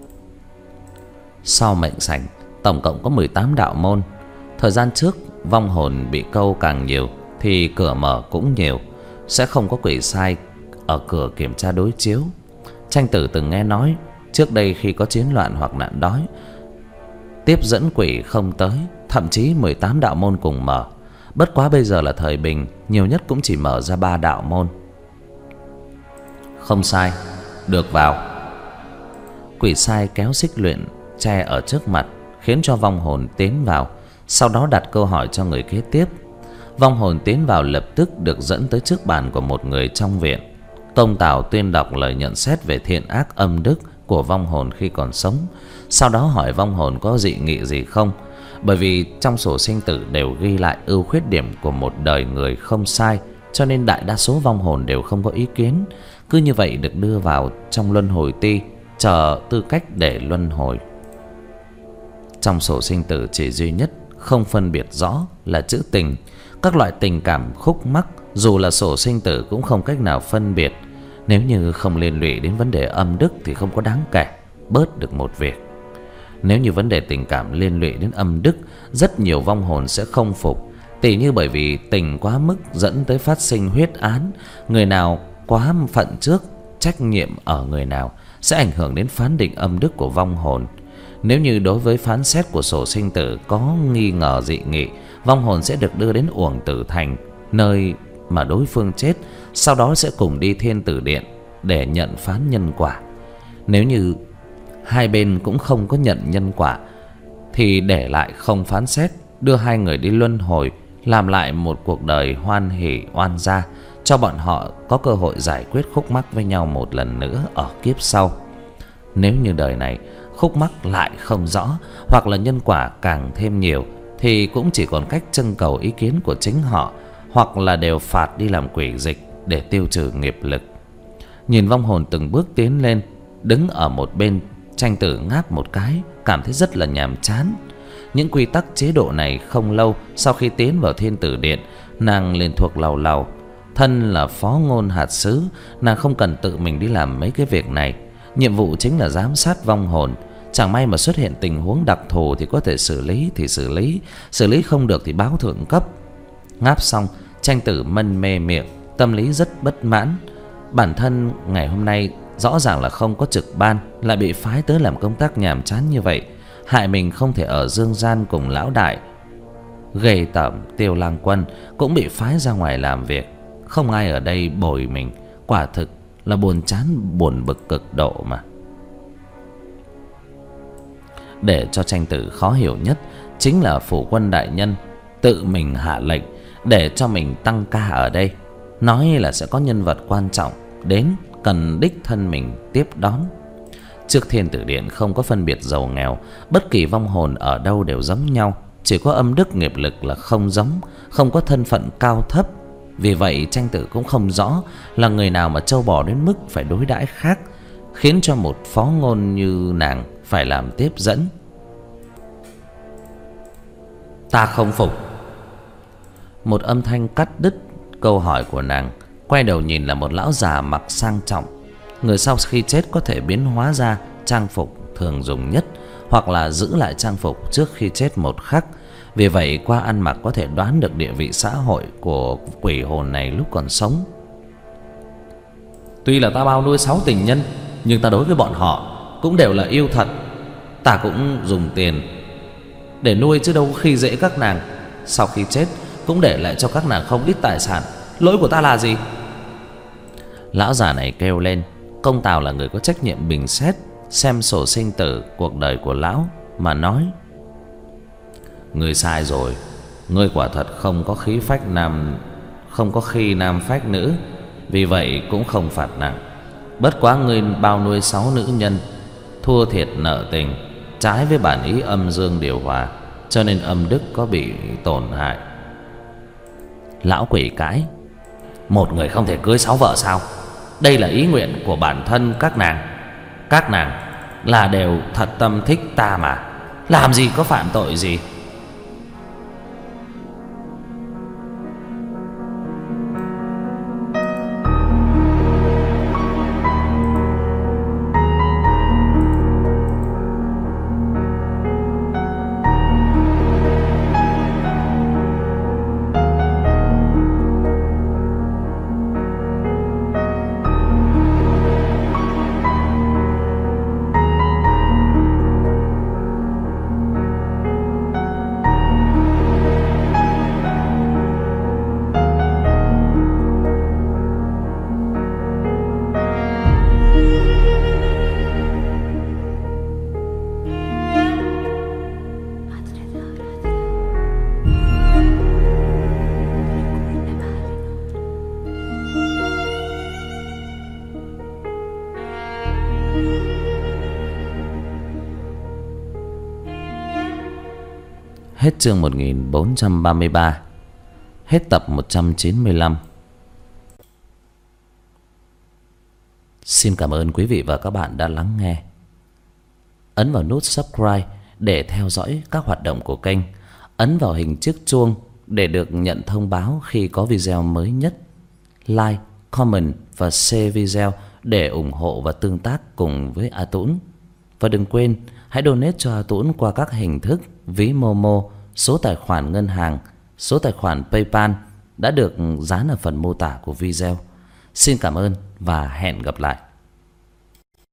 Sau mệnh sảnh, tổng cộng có mười tám đạo môn. Thời gian trước vong hồn bị câu càng nhiều thì cửa mở cũng nhiều, sẽ không có quỷ sai ở cửa kiểm tra đối chiếu. Tranh Tử từng nghe nói, trước đây khi có chiến loạn hoặc nạn đói, tiếp dẫn quỷ không tới, thậm chí mười tám đạo môn cùng mở. Bất quá bây giờ là thời bình, nhiều nhất cũng chỉ mở ra ba đạo môn. Không sai, được vào. Quỷ sai kéo xích luyện che ở trước mặt, khiến cho vong hồn tiến vào, sau đó đặt câu hỏi cho người kế tiếp. Vong hồn tiến vào lập tức được dẫn tới trước bàn của một người trong viện. Công Tào tuyên đọc lời nhận xét về thiện ác âm đức của vong hồn khi còn sống, sau đó hỏi vong hồn có dị nghị gì không. Bởi vì trong sổ sinh tử đều ghi lại ưu khuyết điểm của một đời người không sai, cho nên đại đa số vong hồn đều không có ý kiến. Cứ như vậy được đưa vào trong luân hồi ti, chờ tư cách để luân hồi. Trong sổ sinh tử chỉ duy nhất không phân biệt rõ là chữ tình. Các loại tình cảm khúc mắc dù là sổ sinh tử cũng không cách nào phân biệt. Nếu như không liên lụy đến vấn đề âm đức thì không có đáng kể, bớt được một việc. Nếu như vấn đề tình cảm liên lụy đến âm đức, rất nhiều vong hồn sẽ không phục. Tỉ như bởi vì tình quá mức dẫn tới phát sinh huyết án, người nào quá phận trước, trách nhiệm ở người nào, sẽ ảnh hưởng đến phán định âm đức của vong hồn. Nếu như đối với phán xét của sổ sinh tử có nghi ngờ dị nghị, vong hồn sẽ được đưa đến Uổng Tử Thành, nơi mà đối phương chết, sau đó sẽ cùng đi Thiên Tử Điện để nhận phán nhân quả. Nếu như hai bên cũng không có nhận nhân quả thì để lại không phán xét, đưa hai người đi luân hồi, làm lại một cuộc đời hoan hỷ oan gia, cho bọn họ có cơ hội giải quyết khúc mắc với nhau một lần nữa ở kiếp sau. Nếu như đời này khúc mắc lại không rõ, hoặc là nhân quả càng thêm nhiều, thì cũng chỉ còn cách trưng cầu ý kiến của chính họ, hoặc là đều phạt đi làm quỷ dịch để tiêu trừ nghiệp lực. Nhìn vong hồn từng bước tiến lên, đứng ở một bên, Tranh Tử ngáp một cái, cảm thấy rất là nhàm chán. Những quy tắc chế độ này không lâu sau khi tiến vào Thiên Tử Điện, nàng liền thuộc lầu lầu. Thân là phó ngôn hạt sứ, nàng không cần tự mình đi làm mấy cái việc này. Nhiệm vụ chính là giám sát vong hồn. Chẳng may mà xuất hiện tình huống đặc thù thì có thể xử lý thì xử lý, xử lý không được thì báo thượng cấp. Ngáp xong, Tranh Tử mân mê miệng, tâm lý rất bất mãn. Bản thân ngày hôm nay rõ ràng là không có trực ban, lại bị phái tới làm công tác nhàm chán như vậy, hại mình không thể ở dương gian cùng lão đại. Ghê tởm, Tiêu Lang Quân cũng bị phái ra ngoài làm việc, không ai ở đây bồi mình, quả thực là buồn chán buồn bực cực độ mà. Để cho Tranh Tử khó hiểu nhất chính là phủ quân đại nhân tự mình hạ lệnh để cho mình tăng ca ở đây, nói là sẽ có nhân vật quan trọng đến, cần đích thân mình tiếp đón. Trước Thiên Tử Điện không có phân biệt giàu nghèo, bất kỳ vong hồn ở đâu đều giống nhau, chỉ có âm đức nghiệp lực là không giống, không có thân phận cao thấp. Vì vậy Tranh Tử cũng không rõ là người nào mà trâu bò đến mức phải đối đãi khác, khiến cho một phó ngôn như nàng phải làm tiếp dẫn. Ta không phục. Một âm thanh cắt đứt câu hỏi của nàng. Quay đầu nhìn là một lão già mặc sang trọng. Người sau khi chết có thể biến hóa ra trang phục thường dùng nhất, hoặc là giữ lại trang phục trước khi chết một khắc. Vì vậy qua ăn mặc có thể đoán được địa vị xã hội của quỷ hồn này lúc còn sống. Tuy là ta bao nuôi sáu tình nhân, nhưng ta đối với bọn họ cũng đều là yêu thật. Ta cũng dùng tiền để nuôi chứ đâu có khi dễ các nàng. Sau khi chết cũng để lại cho các nàng không ít tài sản. Lỗi của ta là gì? Lão già này kêu lên. Công Tào là người có trách nhiệm bình xét, xem sổ sinh tử cuộc đời của lão mà nói: ngươi sai rồi. Ngươi quả thật không có khí phách nam, không có khi nam phách nữ, vì vậy cũng không phạt nặng. Bất quá ngươi bao nuôi sáu nữ nhân, thua thiệt nợ tình, trái với bản ý âm dương điều hòa, cho nên âm đức có bị tổn hại. Lão quỷ cãi: một người không thể cưới sáu vợ sao? Đây là ý nguyện của bản thân các nàng. Các nàng là đều thật tâm thích ta mà, làm gì có phạm tội gì. Hết chương một nghìn bốn trăm ba mươi ba. Hết tập một trăm chín mươi lăm. Xin cảm ơn quý vị và các bạn đã lắng nghe. Ấn vào nút subscribe để theo dõi các hoạt động của kênh. Ấn vào hình chiếc chuông để được nhận thông báo khi có video mới nhất. Like, comment và share video để ủng hộ và tương tác cùng với A Tũng. Và đừng quên hãy donate cho A Tũng qua các hình thức ví Momo, số tài khoản ngân hàng, số tài khoản PayPal đã được dán ở phần mô tả của video. Xin cảm ơn và hẹn gặp lại.